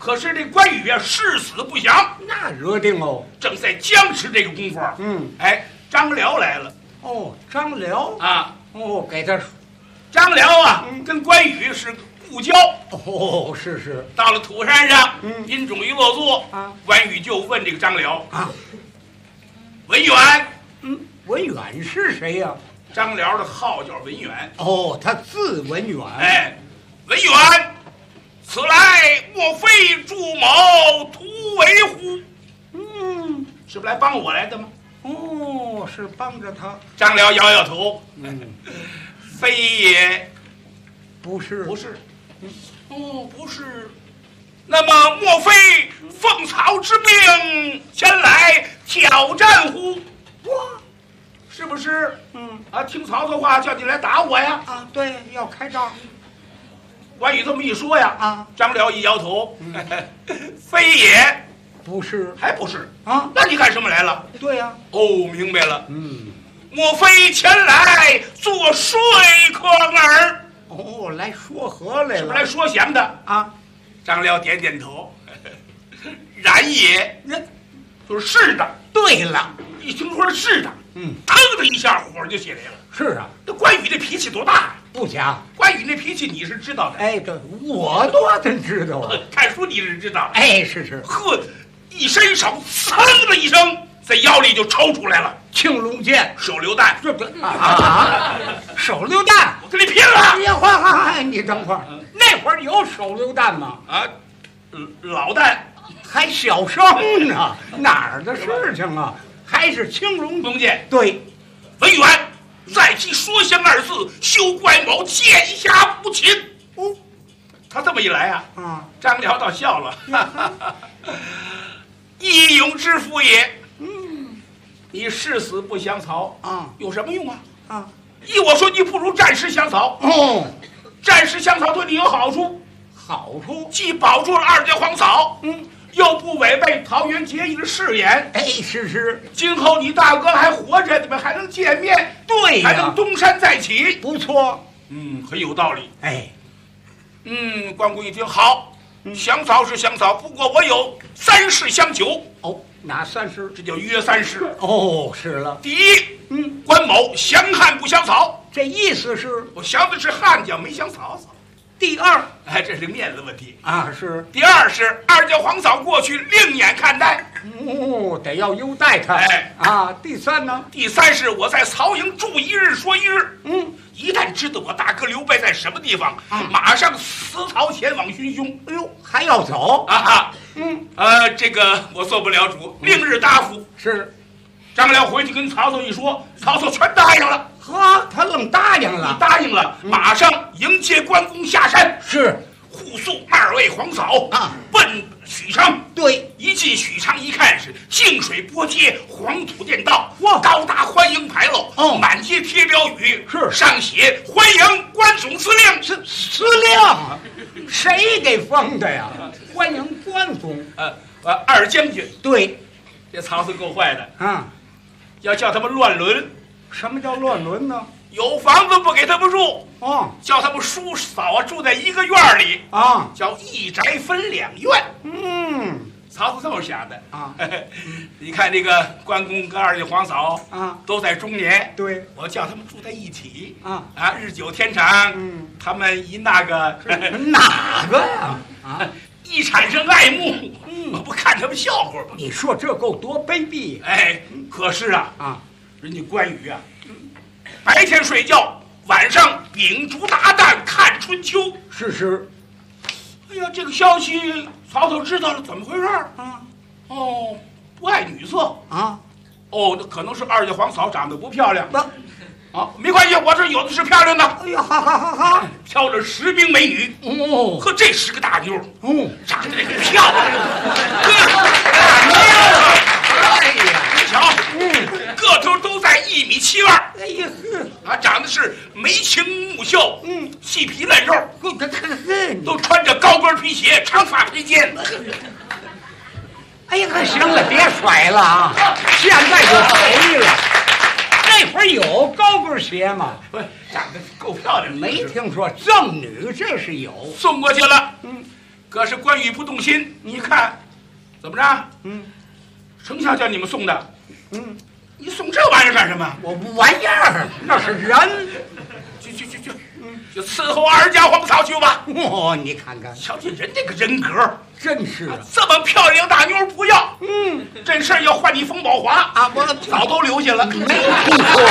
Speaker 3: 可是这关羽啊，誓死不降。
Speaker 19: 那惹定哦。
Speaker 3: 正在僵持这个功夫，哎，张辽来了。
Speaker 19: 哦，张辽
Speaker 3: 啊，
Speaker 19: 哦，给他。
Speaker 3: 张辽啊，跟关羽是故交。
Speaker 19: 哦，是。
Speaker 3: 到了土山上，宾种一落座，关羽就问这个张辽啊，文远，
Speaker 19: 文远是谁呀？
Speaker 3: 张辽的号叫文远。
Speaker 19: 哦，他字文远。
Speaker 3: 哎，文远，此来莫非祝某图为乎？是不是来帮我来的吗？
Speaker 19: 哦，是帮着他。
Speaker 3: 张辽摇摇头，非也。
Speaker 19: 不是。
Speaker 3: 哦，不是。那么莫非奉曹之命前来挑战乎？
Speaker 19: 哇，
Speaker 3: 是不是？听曹操话叫你来打我呀？
Speaker 19: 啊，对，要开仗。
Speaker 3: 关羽这么一说呀，张辽一摇头，非也。
Speaker 19: 不是，
Speaker 3: 还不是啊？那你干什么来了？
Speaker 19: 对呀。
Speaker 3: 哦，明白了。莫非前来做说客儿？
Speaker 19: 哦，来说和来了。
Speaker 3: 是不是来说降的
Speaker 19: 啊？
Speaker 3: 张辽点点头，然也。就是是的。
Speaker 19: 对了，
Speaker 3: 一听说是的，腾的一下火就起来了。
Speaker 19: 是啊，
Speaker 3: 这关羽这脾气多大呀？
Speaker 19: 不假，
Speaker 3: 关羽那脾气你是知道的。
Speaker 19: 哎，对，我多真知道啊。
Speaker 3: 看书你是知道。
Speaker 19: 哎，是。
Speaker 3: 呵，一伸手，噌的一声，在腰里就抽出来了。
Speaker 19: 青龙剑，
Speaker 3: 手榴弹。
Speaker 19: 手榴弹，
Speaker 3: 我跟你拼了！
Speaker 19: 哎呀，你等会儿，那会儿有手榴弹吗？
Speaker 3: 啊，老弹，
Speaker 19: 还小声呢，哪儿的事情啊？还是青龙
Speaker 3: 剑。
Speaker 19: 对，
Speaker 3: 文远。再提说降二字，休怪某剑下无情。他这么一来啊，张辽倒笑了，义勇之夫也。你誓死不降曹啊，有什么用啊？依我说，你不如战时降曹。战时降曹对你有好处，既保住了二阶荒草，又不违背桃园结义的誓言。
Speaker 19: 哎，是。
Speaker 3: 今后你大哥还活着，你们还能见面，
Speaker 19: 对呀，
Speaker 3: 还能东山再起，
Speaker 19: 不错。
Speaker 3: 很有道理。
Speaker 19: 哎，
Speaker 3: 关公一听，好，降曹是降曹，不过我有3事相求。
Speaker 19: 哦，哪3事？
Speaker 3: 这叫约3事。
Speaker 19: 哦，是了。
Speaker 3: 第一，关某降汉不降曹，
Speaker 19: 这意思是
Speaker 3: 我降的是汉将，没降曹操。
Speaker 19: 第二，
Speaker 3: 哎，这是面子问题
Speaker 19: 啊。是。
Speaker 3: 第二是二阶荒草过去，另眼看待。
Speaker 19: 得要优待他。
Speaker 3: 哎
Speaker 19: 啊。第三呢？
Speaker 3: 第三是我在曹营住1日说1日。一旦知道我大哥刘备在什么地方，马上辞曹前往寻凶。
Speaker 19: 哎呦，还要走
Speaker 3: 啊？这个我做不了主，另日答复。
Speaker 19: 是。
Speaker 3: 张辽回去跟曹操一说，曹操全答应了。
Speaker 19: 呵，他愣答应了。
Speaker 3: 你答应了，马上迎接关公下山。
Speaker 19: 是。
Speaker 3: 护送2位皇嫂奔许昌。
Speaker 19: 对，
Speaker 3: 一进许昌一看是净水波街，黄土垫道，高大欢迎牌楼，满街贴标语，
Speaker 19: 是
Speaker 3: 上写欢迎关总司令。
Speaker 19: 是司令，谁给封的呀？欢迎关总。
Speaker 3: 二将军。
Speaker 19: 对，
Speaker 3: 这曹操够坏的
Speaker 19: 啊，
Speaker 3: 要叫他们乱伦。
Speaker 19: 什么叫乱伦呢？
Speaker 3: 有房子不给他们住，叫他们叔嫂住在一个院里
Speaker 19: 啊，
Speaker 3: 叫一宅分2院。曹操这么想的啊。你看这个关公跟2位皇嫂啊，都在中年，
Speaker 19: 对，
Speaker 3: 我叫他们住在一起
Speaker 19: 啊，
Speaker 3: 日久天长，他们一那个
Speaker 19: 哪个呀？
Speaker 3: 一产生爱慕，我不看他们笑话吗？
Speaker 19: 你说这够多卑鄙！
Speaker 3: 哎，可是人家关羽白天睡觉，晚上秉烛达旦看春秋。
Speaker 19: 是。
Speaker 3: 哎呀，这个消息曹操知道了，怎么回事啊？不爱女色
Speaker 19: 啊？
Speaker 3: 那可能是2位皇嫂长得不漂亮。没关系，我这有的是漂亮的。
Speaker 19: 哎呀，好，
Speaker 3: 挑着10名美女。呵，这是个大妞。长得漂亮。
Speaker 19: 哎呀，
Speaker 3: 你瞧，个头都在1.72米。
Speaker 19: 哎呀，
Speaker 3: 长得是眉清目秀，细皮嫩肉，都穿着高跟皮鞋，长发披肩。
Speaker 19: 哎呀，行了，别甩了啊！现在就赔了。那会儿有高跟鞋吗？
Speaker 3: 不是，长得够漂亮。
Speaker 19: 没听说赠女，这是有。
Speaker 3: 送过去了。 可是关羽不动心，你看，怎么着？丞相叫你们送的，你送这玩意儿干什么？
Speaker 19: 我不玩意儿，那是人。
Speaker 3: 就伺候二家皇嫂去吧。
Speaker 19: 你看看，
Speaker 3: 瞧这人这个人格，
Speaker 19: 真是
Speaker 3: 这么漂亮大妞不要。这事儿要换你冯宝华啊，我早都留下了，没听
Speaker 19: 说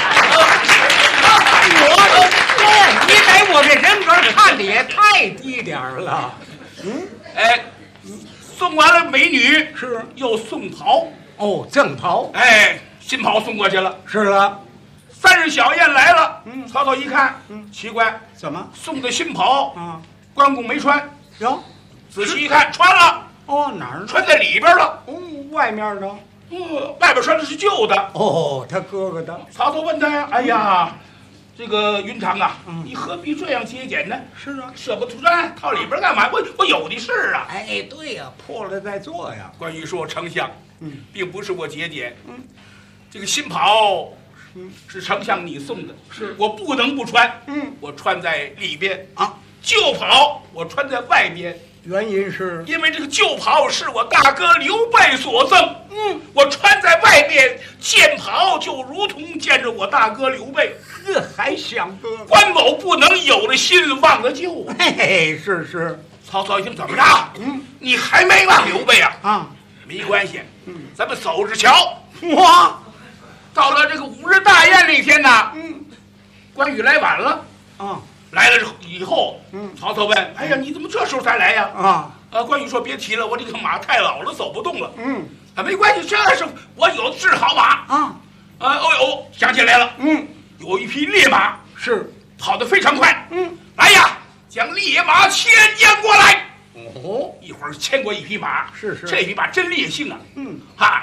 Speaker 19: 你给我这人格看的也太低点了。
Speaker 3: 哎，送完了美女，是又送袍。
Speaker 19: 赠袍。
Speaker 3: 哎，新袍送过去了。
Speaker 19: 是了。
Speaker 3: 3日小宴来了，曹操一看，奇怪，
Speaker 19: 怎么
Speaker 3: 送的新袍啊？关公没穿
Speaker 19: 哟，
Speaker 3: 仔细一看，穿了。
Speaker 19: 哪儿？
Speaker 3: 穿在里边了。
Speaker 19: 外面的。
Speaker 3: 外边穿的是旧的。
Speaker 19: 他哥哥的。
Speaker 3: 曹操问他呀，哎呀，这个云长啊，你何必这样节俭呢？
Speaker 19: 是啊，
Speaker 3: 舍不得穿，套里边干嘛？我有的是啊。
Speaker 19: 哎，对呀，破了再做呀。
Speaker 3: 关羽说，丞相，并不是我节俭，这个新袍。是丞相你送的，是我不能不穿。我穿在里边啊，旧袍我穿在外边。
Speaker 19: 原因是
Speaker 3: 因为这个旧袍是我大哥刘备所赠。我穿在外边，见袍就如同见着我大哥刘备。
Speaker 19: 还想哥哥？
Speaker 3: 关某不能有了新忘了旧。
Speaker 19: 嘿，是。
Speaker 3: 曹操一听，怎么着？你还没忘刘备啊？没关系，咱们走着瞧。
Speaker 19: 哇！
Speaker 3: 到了这个5日大宴那天呢，关羽来晚了来了以后，曹操问：“哎呀，你怎么这时候才来呀？”关羽说：“别提了，我这个马太老了，走不动了。”没关系，这是我有治好马想起来了，有一匹烈马
Speaker 19: 是
Speaker 3: 跑得非常快，来呀，将烈马牵将过来。一会儿牵过一匹马，
Speaker 19: 是
Speaker 3: 这匹马真烈性啊，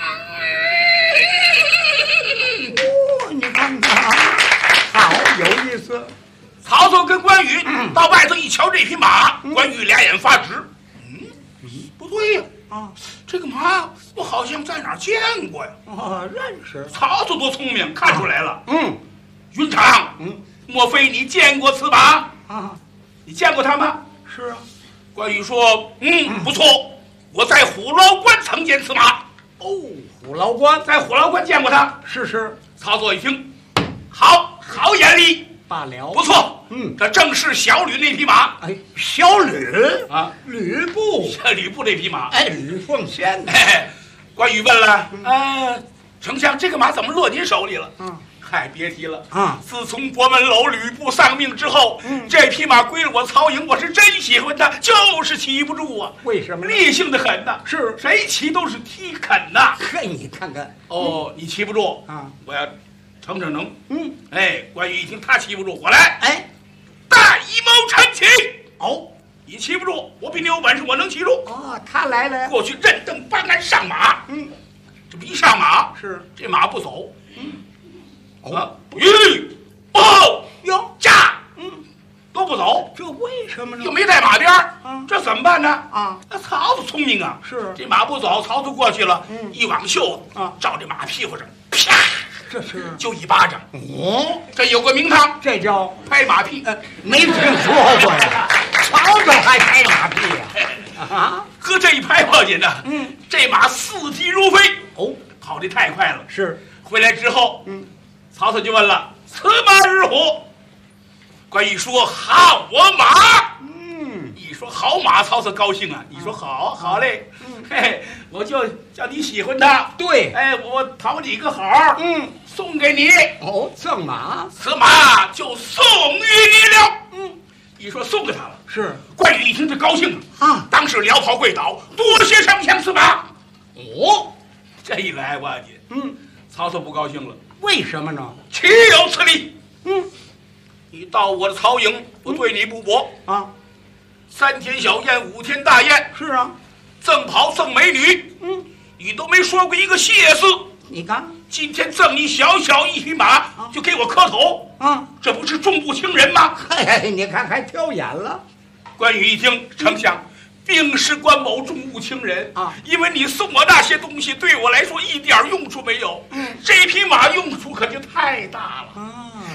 Speaker 19: 你看看，好有意思。
Speaker 3: 曹操跟关羽到外头一瞧这匹马，关羽俩眼发直。不对呀，这个马我好像在哪儿见过呀？
Speaker 19: 认识。
Speaker 3: 曹操多聪明，看出来了。云长，莫非你见过此马？你见过他吗？
Speaker 19: 是啊。
Speaker 3: 关羽说：“不错，我在虎牢关曾见此马。”
Speaker 19: 虎牢关，
Speaker 3: 在虎牢关见过他。
Speaker 19: 是。
Speaker 3: 曹操一听，好眼力，
Speaker 19: 罢了，
Speaker 3: 不错。这正是小吕那匹马。
Speaker 19: 哎，小吕
Speaker 3: 啊，
Speaker 19: 吕布
Speaker 3: 那匹马。
Speaker 19: 哎，吕奉先。
Speaker 3: 关羽问了，丞相，这个马怎么落您手里了？嗨，别提了自从博门楼吕布丧命之后，这匹马归了我曹营，我是真喜欢它，就是骑不住啊。
Speaker 19: 为什么？
Speaker 3: 烈性的很呐，
Speaker 19: 是
Speaker 3: 谁骑都是踢啃呐。
Speaker 19: 嘿，你看看，
Speaker 3: 你骑不住
Speaker 19: 啊，
Speaker 3: 我要逞能。关羽一听他骑不住，我来。大一谋陈起。你骑不住，我比你有本事，我能骑住。
Speaker 19: 他来了，
Speaker 3: 过去认凳搬鞍上马。这不一上马，
Speaker 19: 是
Speaker 3: 这马不走。驾，都不走，
Speaker 19: 这为什么呢？
Speaker 3: 又没带马鞭这怎么办呢？曹操聪明啊，
Speaker 19: 是
Speaker 3: 这马不走，曹操过去了，一挽袖子照这马屁股上，啪，
Speaker 19: 这是
Speaker 3: 就一巴掌。这有个名堂，
Speaker 19: 这叫
Speaker 3: 拍马屁。
Speaker 19: 没听说过呀，曹操还拍马屁呀？
Speaker 3: 搁这一拍报紧呢，这马四蹄如飞，跑得太快了。
Speaker 19: 是
Speaker 3: 回来之后，曹操就问了：“此马日虎？”关羽说：“好我马。”一说好马，曹操高兴啊！你说好嘞，我就叫你喜欢他。
Speaker 19: 对，
Speaker 3: 我讨你个好，送给你。
Speaker 19: 赠马，
Speaker 3: 此马就送与你了。一说送给他了，
Speaker 19: 是
Speaker 3: 关羽一听就高兴了当时撩袍跪倒，多谢丞相此马。这一来我去，曹操不高兴了。
Speaker 19: 为什么呢？
Speaker 3: 岂有此理！你到我的曹营，我对你不薄3天小宴，5天大宴。
Speaker 19: 是啊，
Speaker 3: 赠袍赠美女，你都没说过一个谢字。
Speaker 19: 你看，
Speaker 3: 今天赠你小一匹马，就给我磕头这不是重不轻人吗？
Speaker 19: 你看还挑眼了。
Speaker 3: 关羽一听，丞相，并是关某重不轻人因为你送我那些东西对我来说一点用处没有，这匹马用处可就太大了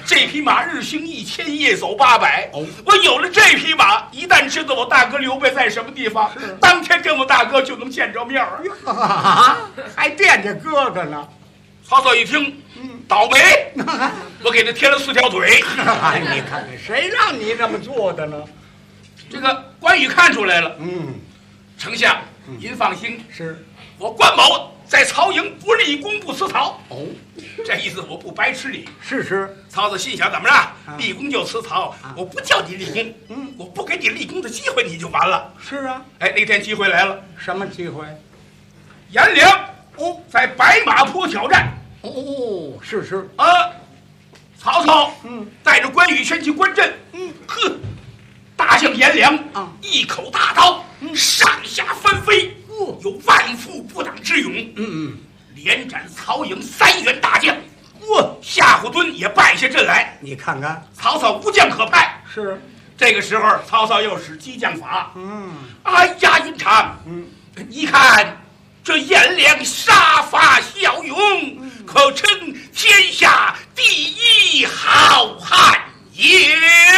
Speaker 3: 这匹马日行1000，夜走800。我有了这匹马，一旦知道我大哥刘备在什么地方，当天跟我大哥就能见着面儿。
Speaker 19: 还惦记哥哥呢。
Speaker 3: 曹操一听，倒霉，我给他贴了4条腿。
Speaker 19: 你看看，谁让你这么做的呢？
Speaker 3: 这个关羽看出来了。丞相，您放心，
Speaker 19: 是
Speaker 3: 我关某在曹营不立功不辞曹。这意思我不白吃你。
Speaker 19: 是。
Speaker 3: 曹操心想，怎么着？立功就辞曹，我不叫你立功，我不给你立功的机会，你就完了。
Speaker 19: 是啊。
Speaker 3: 哎，那天机会来了。
Speaker 19: 什么机会？
Speaker 3: 颜良在白马坡挑战。
Speaker 19: 是
Speaker 3: 啊，曹操带着关羽先去观阵。大将颜良一口大刀，上下翻飞，有万夫不挡之勇。连斩曹营3员大将。夏侯惇也败下阵来。
Speaker 19: 你看看，
Speaker 3: 曹操无将可派。
Speaker 19: 是。
Speaker 3: 这个时候，曹操又使激将法。哎呀，云长，你看这颜良杀伐骁勇，可称天下第1好汉也。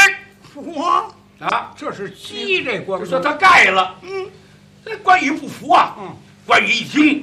Speaker 19: 这是激这关公，
Speaker 3: 说他盖了。这关羽不服啊。关羽一听，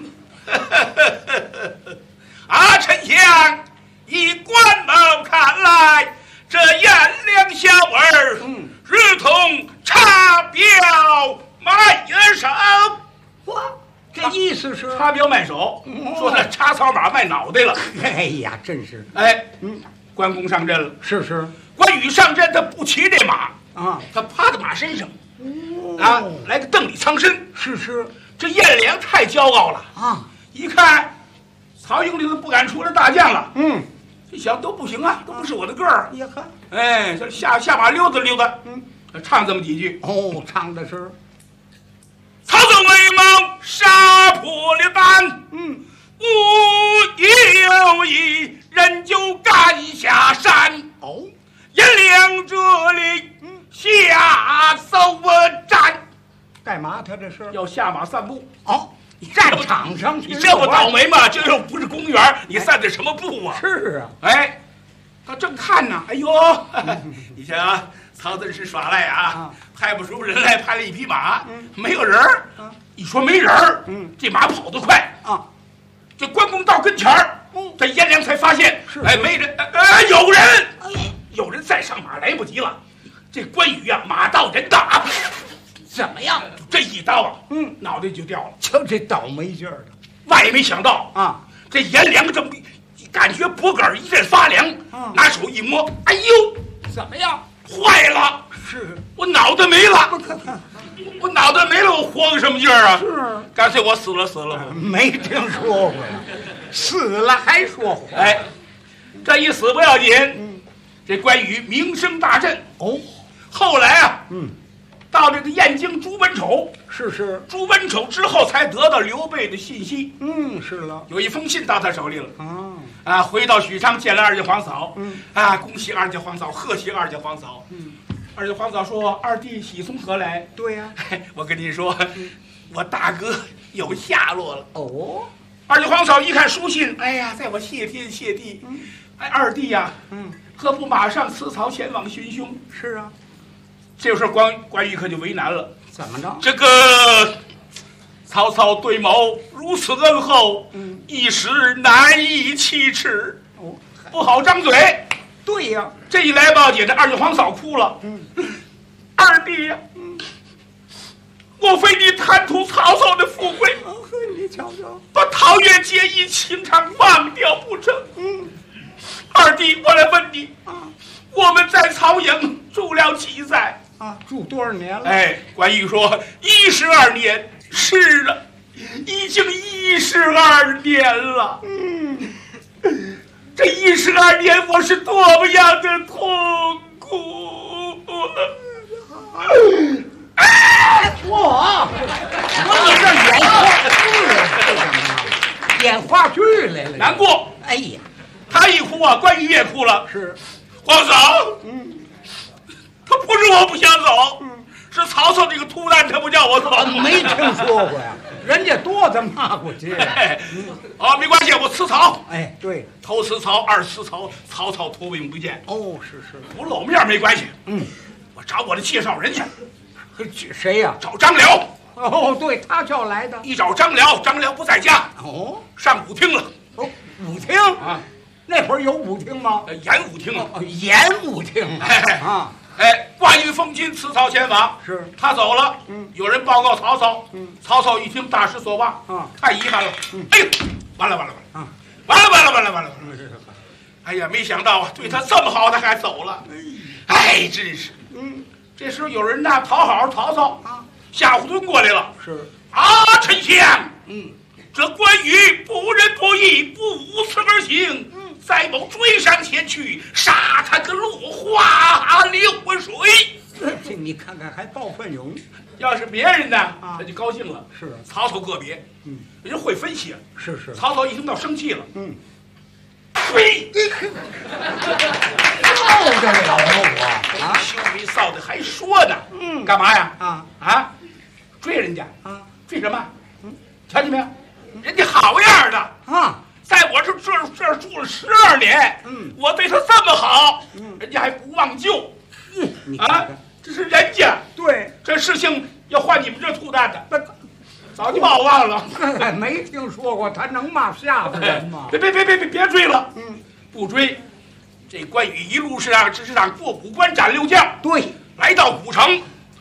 Speaker 3: 丞相，以关某看来，这颜良小儿如同插标卖首。
Speaker 19: 这意思是
Speaker 3: 插标卖首，说他插草马卖脑袋了。
Speaker 19: 哎呀，真是。
Speaker 3: 关公上阵了。
Speaker 19: 是。
Speaker 3: 关羽上阵，他不骑这马他趴在马身上来个邓里苍身。
Speaker 19: 是。
Speaker 3: 这颜良太骄傲了一看曹营里头不敢出来大将了。一想都不行啊，都不是我的个儿。这下马溜达溜达。唱这么几句。
Speaker 19: 唱的是
Speaker 3: 曹操威猛杀破了胆，无有一人就敢下山。颜良这里下走战。
Speaker 19: 干嘛？他这是
Speaker 3: 要下马散步。
Speaker 19: 战场上去。
Speaker 3: 你这不倒霉吗？这又不是公园，你散的什么步啊？
Speaker 19: 是啊。
Speaker 3: 他正看呢。哎呦，你瞧啊，曹操是耍赖啊，派不出人来，派了一匹马，没有人儿。一说没人儿，这马跑得快这关公到跟前儿，这颜良才发现，没人，有人再上马来不及了。这关羽呀，马到人到
Speaker 19: 怎么样？
Speaker 3: 这一刀脑袋就掉了。
Speaker 19: 瞧这倒霉劲儿的，
Speaker 3: 万也没想到这颜良这么感觉脖梗一阵发凉，拿手一摸，哎呦，
Speaker 19: 怎么样？
Speaker 3: 坏了！
Speaker 19: 是
Speaker 3: 我脑袋没了。我脑袋没了，我活个什么劲儿啊？
Speaker 19: 是，
Speaker 3: 干脆我死了。
Speaker 19: 没听说过呀，死了还说活。
Speaker 3: 这一死不要紧，这关羽名声大振。后来到这个燕京朱文丑。
Speaker 19: 是。
Speaker 3: 朱文丑之后才得到刘备的信息。
Speaker 19: 是了。
Speaker 3: 有一封信到他手里了。回到许昌见了二姐皇嫂。恭喜二姐皇嫂，贺喜二姐皇嫂。二姐皇嫂说：“二弟喜从何来？”
Speaker 19: 对呀，
Speaker 3: 我跟你说，我大哥有下落了。二姐皇嫂一看书信，哎呀，在我谢天谢地。二弟呀，何不马上辞曹前往寻凶？
Speaker 19: 是啊，
Speaker 3: 这时候关羽可就为难了。
Speaker 19: 怎么着？
Speaker 3: 这个曹操对某如此恩厚，一时难以启齿，不好张嘴。
Speaker 19: 对呀，
Speaker 3: 这一来吧，姐这二姐皇嫂哭了。二弟呀，莫非你贪图曹操的富贵？
Speaker 19: 你瞧瞧，
Speaker 3: 把桃园结义情长忘掉不成？二弟，我来问你，我们在曹营住了几载？
Speaker 19: 住多少年了？
Speaker 3: 关羽说12年。是了，已经12年了。这12年我是多么样的痛苦！
Speaker 19: 你这演话剧来了，
Speaker 3: 难过。
Speaker 19: 哎呀，
Speaker 3: 他一哭关羽也哭了。
Speaker 19: 是，
Speaker 3: 皇嫂，他不是我不想走，是曹操这个秃蛋，他不叫我走。
Speaker 19: 没听说过呀。 人家多子骂过去。
Speaker 3: 没关系，我吃草。
Speaker 19: 哎，对，
Speaker 3: 头吃草，二吃草，草草头病不见。
Speaker 19: 哦，是，
Speaker 3: 不露面没关系。我找我的介绍人去。
Speaker 19: 谁呀？
Speaker 3: 找张辽。
Speaker 19: 哦，对，他叫来的。
Speaker 3: 一找张辽，张辽不在家。
Speaker 19: 哦，
Speaker 3: 上舞厅了。
Speaker 19: 哦，舞厅啊，那会儿有舞厅吗？
Speaker 3: 演舞厅啊，
Speaker 19: 演舞厅啊。
Speaker 3: 挂一封金，辞曹前往。
Speaker 19: 是
Speaker 3: 他走了。有人报告曹操。曹操一听，大失所望。太遗憾了。哎呦，完了！哎呀，没想到啊，对他这么好，他还走了。哎，真是。这时候有人呐讨好曹操啊，夏侯惇过来了。
Speaker 19: 是
Speaker 3: 啊，丞相。这关羽不仁不义，不无此而行。再谋追上前去，杀他个落花流水。
Speaker 19: 这你看看，还报奋勇。
Speaker 3: 要是别人呢，他就高兴了。
Speaker 19: 是
Speaker 3: 曹操个别，人会分析啊。
Speaker 19: 是。
Speaker 3: 曹操一听到生气了，追，
Speaker 19: 臊得了吗我？啊，
Speaker 3: 羞眉臊的还说呢。干嘛呀？追人家
Speaker 19: 啊？
Speaker 3: 追什么？瞧见没有？人家好样的
Speaker 19: 啊！
Speaker 3: 在我这住了12年，我对他这么好，人家还不忘旧，
Speaker 19: 你看看，
Speaker 3: 这是人家。
Speaker 19: 对，
Speaker 3: 这事情要换你们这兔蛋的，早就把我忘了。
Speaker 19: 没听说过，他能骂吓唬人吗？
Speaker 3: 别追了，不追。这关羽一路是让过五关斩六将，
Speaker 19: 对，
Speaker 3: 来到古城，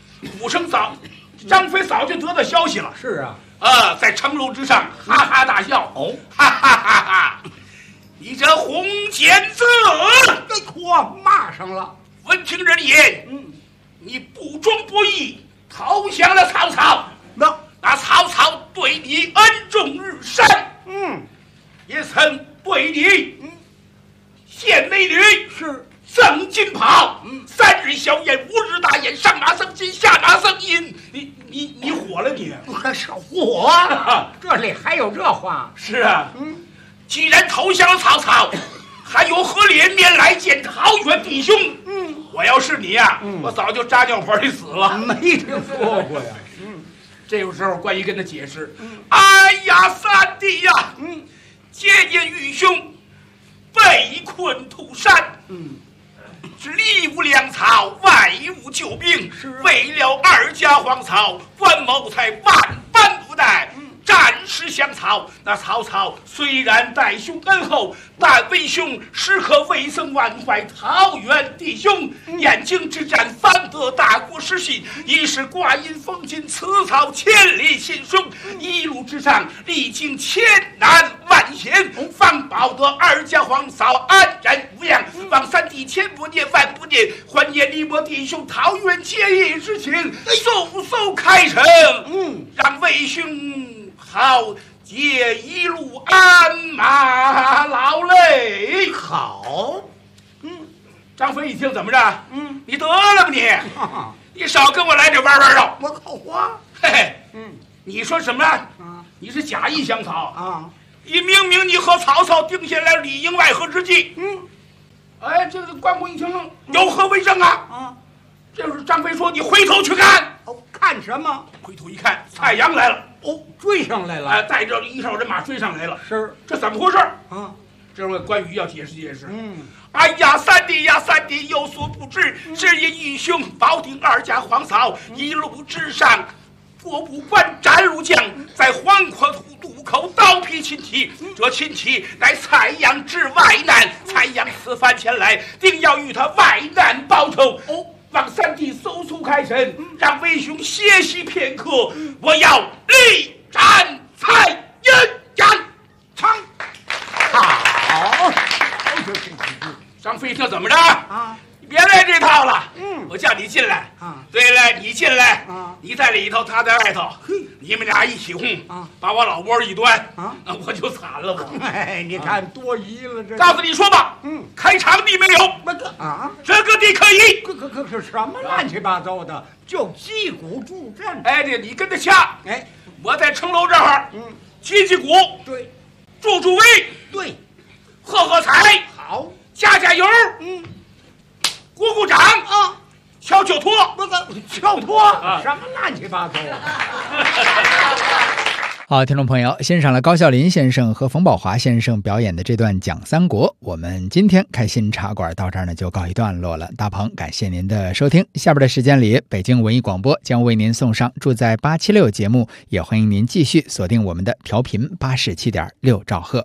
Speaker 3: 张飞早就得到消息了。
Speaker 19: 是啊。
Speaker 3: 在城楼之上哈哈大笑。哈哈哈哈！你这红尖子，
Speaker 19: 我骂上了。
Speaker 3: 闻听人言，你不忠不义，投降了曹操。那曹操对你恩重日深，也曾对你献美女，
Speaker 19: 是
Speaker 3: 赠金袍，3日宵宴，5日大宴，上马赠金，下马赠银。你火了你？
Speaker 19: 我是火，这里还有这话？
Speaker 3: 是啊，既然投降了曹操，还有何脸面来见桃园弟兄？我要是你呀，我早就扎尿盆里死了。
Speaker 19: 没听说过呀。
Speaker 3: 这个时候，关羽跟他解释：“哎呀，三弟呀，借念愚兄被困土山，是里无粮草，外无救兵，为了2家荒草，关某才万般不待。战时降曹，那曹操虽然待兄恩厚，但为兄时刻未曾忘怀桃园弟兄。燕京之战，方得大国失信，一是挂印封金，辞曹千里心胸。一路之上，历经千难万险，方保得2家荒草安然无恙。望三弟千不念万不念，还念你我弟兄桃园结义之情，速开城，让魏兄好借一路鞍马劳累。
Speaker 19: 好，
Speaker 3: 张飞一听怎么着？你得了吧你？你少跟我来这弯弯绕。
Speaker 19: 我靠花，
Speaker 3: 嘿嘿，你说什么？你是假意降曹啊？你明明你和曹操定下来里应外合之计。哎，这个关公一听，有何为证啊？这时候张飞说：“你回头去看。”
Speaker 19: 看什么？
Speaker 3: 回头一看，蔡阳来了。
Speaker 19: 追上来了。
Speaker 3: 带着1哨人马追上来了。
Speaker 19: 是，
Speaker 3: 这怎么回事？这位关羽要解释解释。哎呀，三弟呀，三弟有所不知，只因义兄保定2家荒草，一路之上，过五关斩六将，在黄河渡口刀劈秦琪。这秦琪乃蔡阳之外难，蔡阳此番前来，定要与他外难报仇。望三弟速开城，让魏兄歇息片刻，我要力斩蔡阳场。
Speaker 19: 好，
Speaker 3: 张飞这怎么着？你别来这套了。我叫你进来。对了，你进来。你在里头，他在外头。你们俩一起把我老窝一端那我就惨了我。
Speaker 19: 哎，你看多疑了这。
Speaker 3: 告诉你说吧，开场地没有？这个地可以。
Speaker 19: 可是什么乱七八糟的？就击鼓助阵。
Speaker 3: 哎，你跟他掐。我在城楼这儿，击鼓。
Speaker 19: 对，
Speaker 3: 助威。
Speaker 19: 对，
Speaker 3: 喝彩。
Speaker 19: 好，
Speaker 3: 加油。鼓掌啊！敲托，
Speaker 19: 不是敲托，什么乱七八糟啊！
Speaker 6: 好，听众朋友，欣赏了高孝林先生和冯宝华先生表演的这段讲三国，我们今天开心茶馆到这儿呢就告一段落了。大鹏，感谢您的收听。下边的时间里，北京文艺广播将为您送上住在876节目，也欢迎您继续锁定我们的调频87.6兆赫。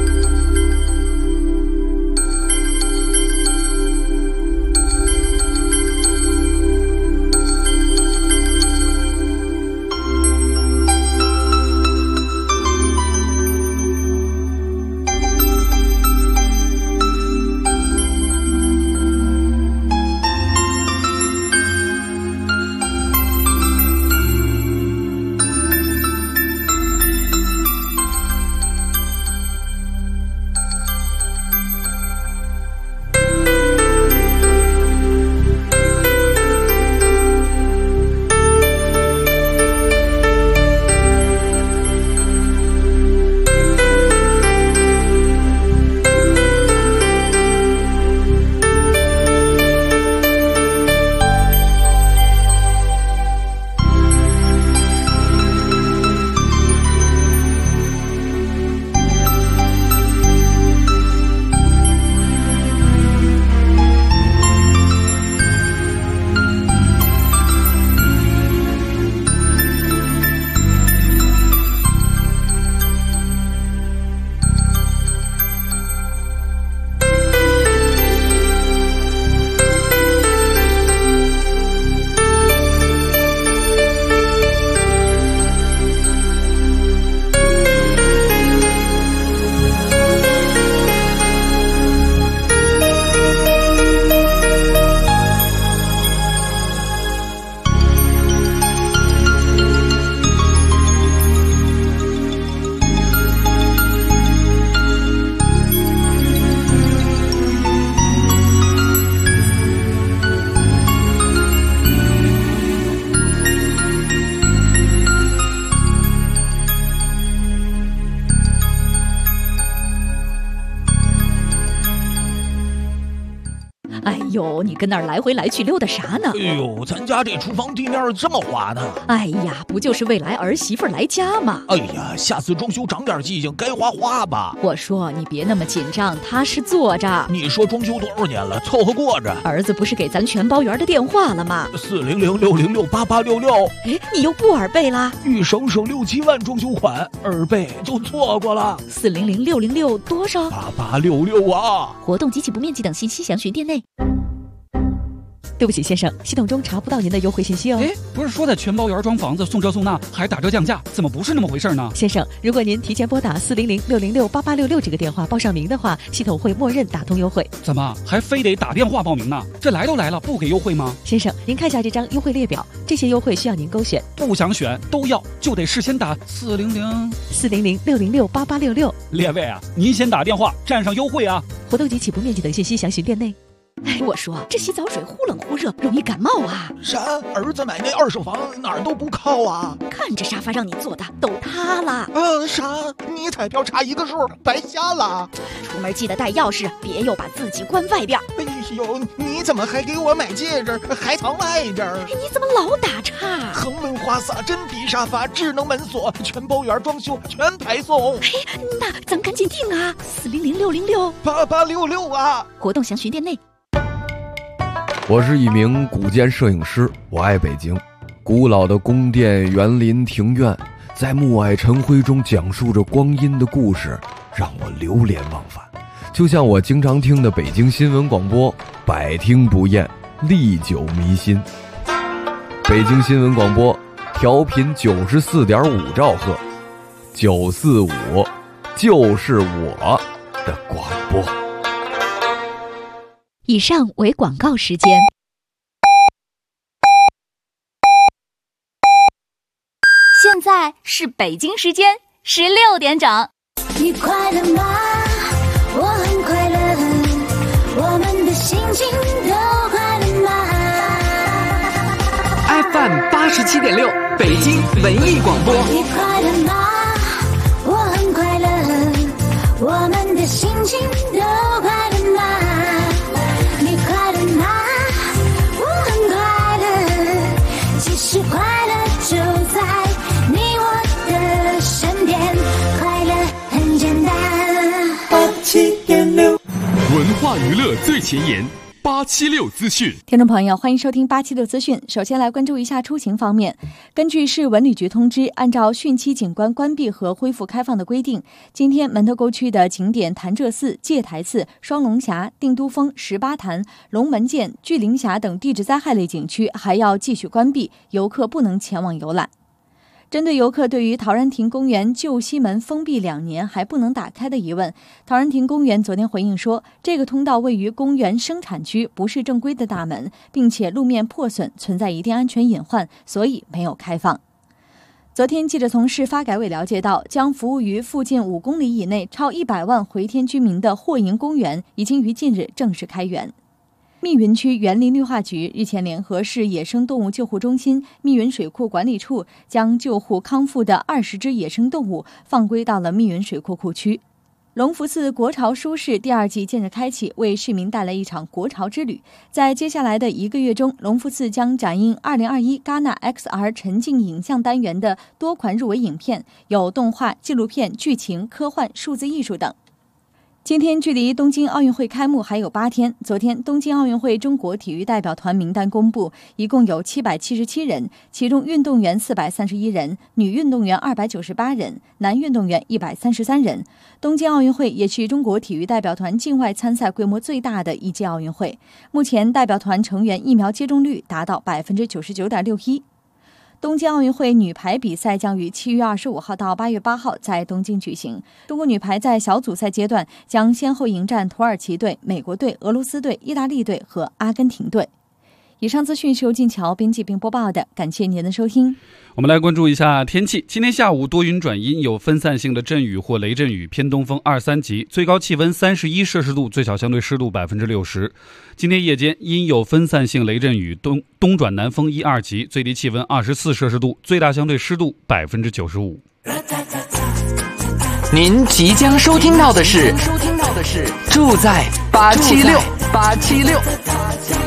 Speaker 12: 你跟那儿来回来去溜达啥呢？
Speaker 13: 哎呦，咱家这厨房地面这么滑呢。
Speaker 12: 哎呀，不就是未来儿媳妇来家吗？
Speaker 13: 哎呀，下次装修长点记性，该画画吧。
Speaker 12: 我说你别那么紧张，踏实坐着。
Speaker 13: 你说装修多少年了，凑合过着。
Speaker 12: 儿子不是给咱全包园的电话了吗
Speaker 13: ？400-606-8866。
Speaker 12: 哎，你又不耳背啦？
Speaker 13: 欲省6-7万装修款，耳背就错过了。
Speaker 12: 400-606多少
Speaker 13: ？8866啊！
Speaker 12: 活动及其不面积等信息详询店内。对不起，先生，系统中查不到您的优惠信息哦。
Speaker 17: 哎，不是说的全包园装房子送这送那，还打折降价，怎么不是那么回事呢？
Speaker 12: 先生，如果您提前拨打400-606-8866这个电话报上名的话，系统会默认打通优惠。
Speaker 17: 怎么还非得打电话报名呢？这来都来了，不给优惠吗？
Speaker 12: 先生，您看一下这张优惠列表，这些优惠需要您勾选。
Speaker 17: 不想选都要，就得事先打
Speaker 12: 400-606-8866。
Speaker 17: 列位啊，您先打电话占上优惠啊！
Speaker 12: 活动及其不面积等信息详询店内。哎，我说这洗澡水忽冷忽热，容易感冒啊！
Speaker 13: 啥？儿子买那二手房哪儿都不靠啊！
Speaker 12: 看这沙发让你坐的都塌了。
Speaker 13: 啥？你彩票差一个数，白瞎了。
Speaker 12: 出门记得带钥匙，别又把自己关外边。
Speaker 13: 哎呦，你怎么还给我买戒指，还藏外边？
Speaker 12: 你怎么老打岔？
Speaker 13: 恒温花洒、真皮沙发、智能门锁，全包园装修，全排送。
Speaker 12: 哎，那咱赶紧订啊！400-606-8866
Speaker 13: 啊！
Speaker 12: 活动详询店内。
Speaker 20: 我是一名古建摄影师，我爱北京。古老的宫殿、园林、庭院，在暮霭晨辉中讲述着光阴的故事，让我流连忘返。就像我经常听的北京新闻广播，百听不厌，历久弥新。北京新闻广播，调频94.5兆赫，945就是我的广播。
Speaker 12: 以上为广告时间。
Speaker 21: 现在是北京时间16点整。
Speaker 11: 你快乐吗？我很快乐，我们的心情都快乐吗
Speaker 18: ？FM 87.6，北京文艺广播。
Speaker 11: 你快乐吗？我很快乐，我们的心情都快乐吗？你快乐吗？我很快乐，其实快乐就在你我的身
Speaker 14: 化娱乐最前沿，876资讯。
Speaker 10: 听众朋友，欢迎收听876资讯。首先来关注一下出行方面。根据市文旅局通知，按照汛期景观关闭和恢复开放的规定，今天门头沟区的景点潭柘寺、戒台寺、双龙峡、定都峰、18潭、龙门涧、巨灵峡等地质灾害类景区还要继续关闭，游客不能前往游览。针对游客对于陶然亭公园旧西门封闭2年还不能打开的疑问，陶然亭公园昨天回应说，这个通道位于公园生产区，不是正规的大门，并且路面破损，存在一定安全隐患，所以没有开放。昨天记者从市发改委了解到，将服务于附近5公里以内超100万回天居民的霍营公园已经于近日正式开园。密云区园林绿化局日前联合市野生动物救护中心、密云水库管理处，将救护康复的20只野生动物放归到了密云水库库区。龙福寺国潮书市第2季近日开启，为市民带来一场国潮之旅。在接下来的1个月中，龙福寺将展映2021戛纳 XR 沉浸影像单元的多款入围影片，有动画、纪录片、剧情、科幻、数字艺术等。今天距离东京奥运会开幕还有8天。昨天，东京奥运会中国体育代表团名单公布，一共有777人，其中运动员431人，女运动员298人，男运动员133人。东京奥运会也是中国体育代表团境外参赛规模最大的一届奥运会。目前，代表团成员疫苗接种率达到99.61%。东京奥运会女排比赛将于7月25号到8月8号在东京举行。中国女排在小组赛阶段将先后迎战土耳其队、美国队、俄罗斯队、意大利队和阿根廷队。以上资讯是由静桥编辑并播报的，感谢您的收听。
Speaker 22: 我们来关注一下天气。今天下午多云转阴，有分散性的阵雨或雷阵雨，偏东风2、3级，最高气温31摄氏度，最小相对湿度60%。今天夜间阴有分散性雷阵雨，东转南风1、2级，最低气温24摄氏度，最大相对湿度95%。
Speaker 18: 您即将收听到的是住在876。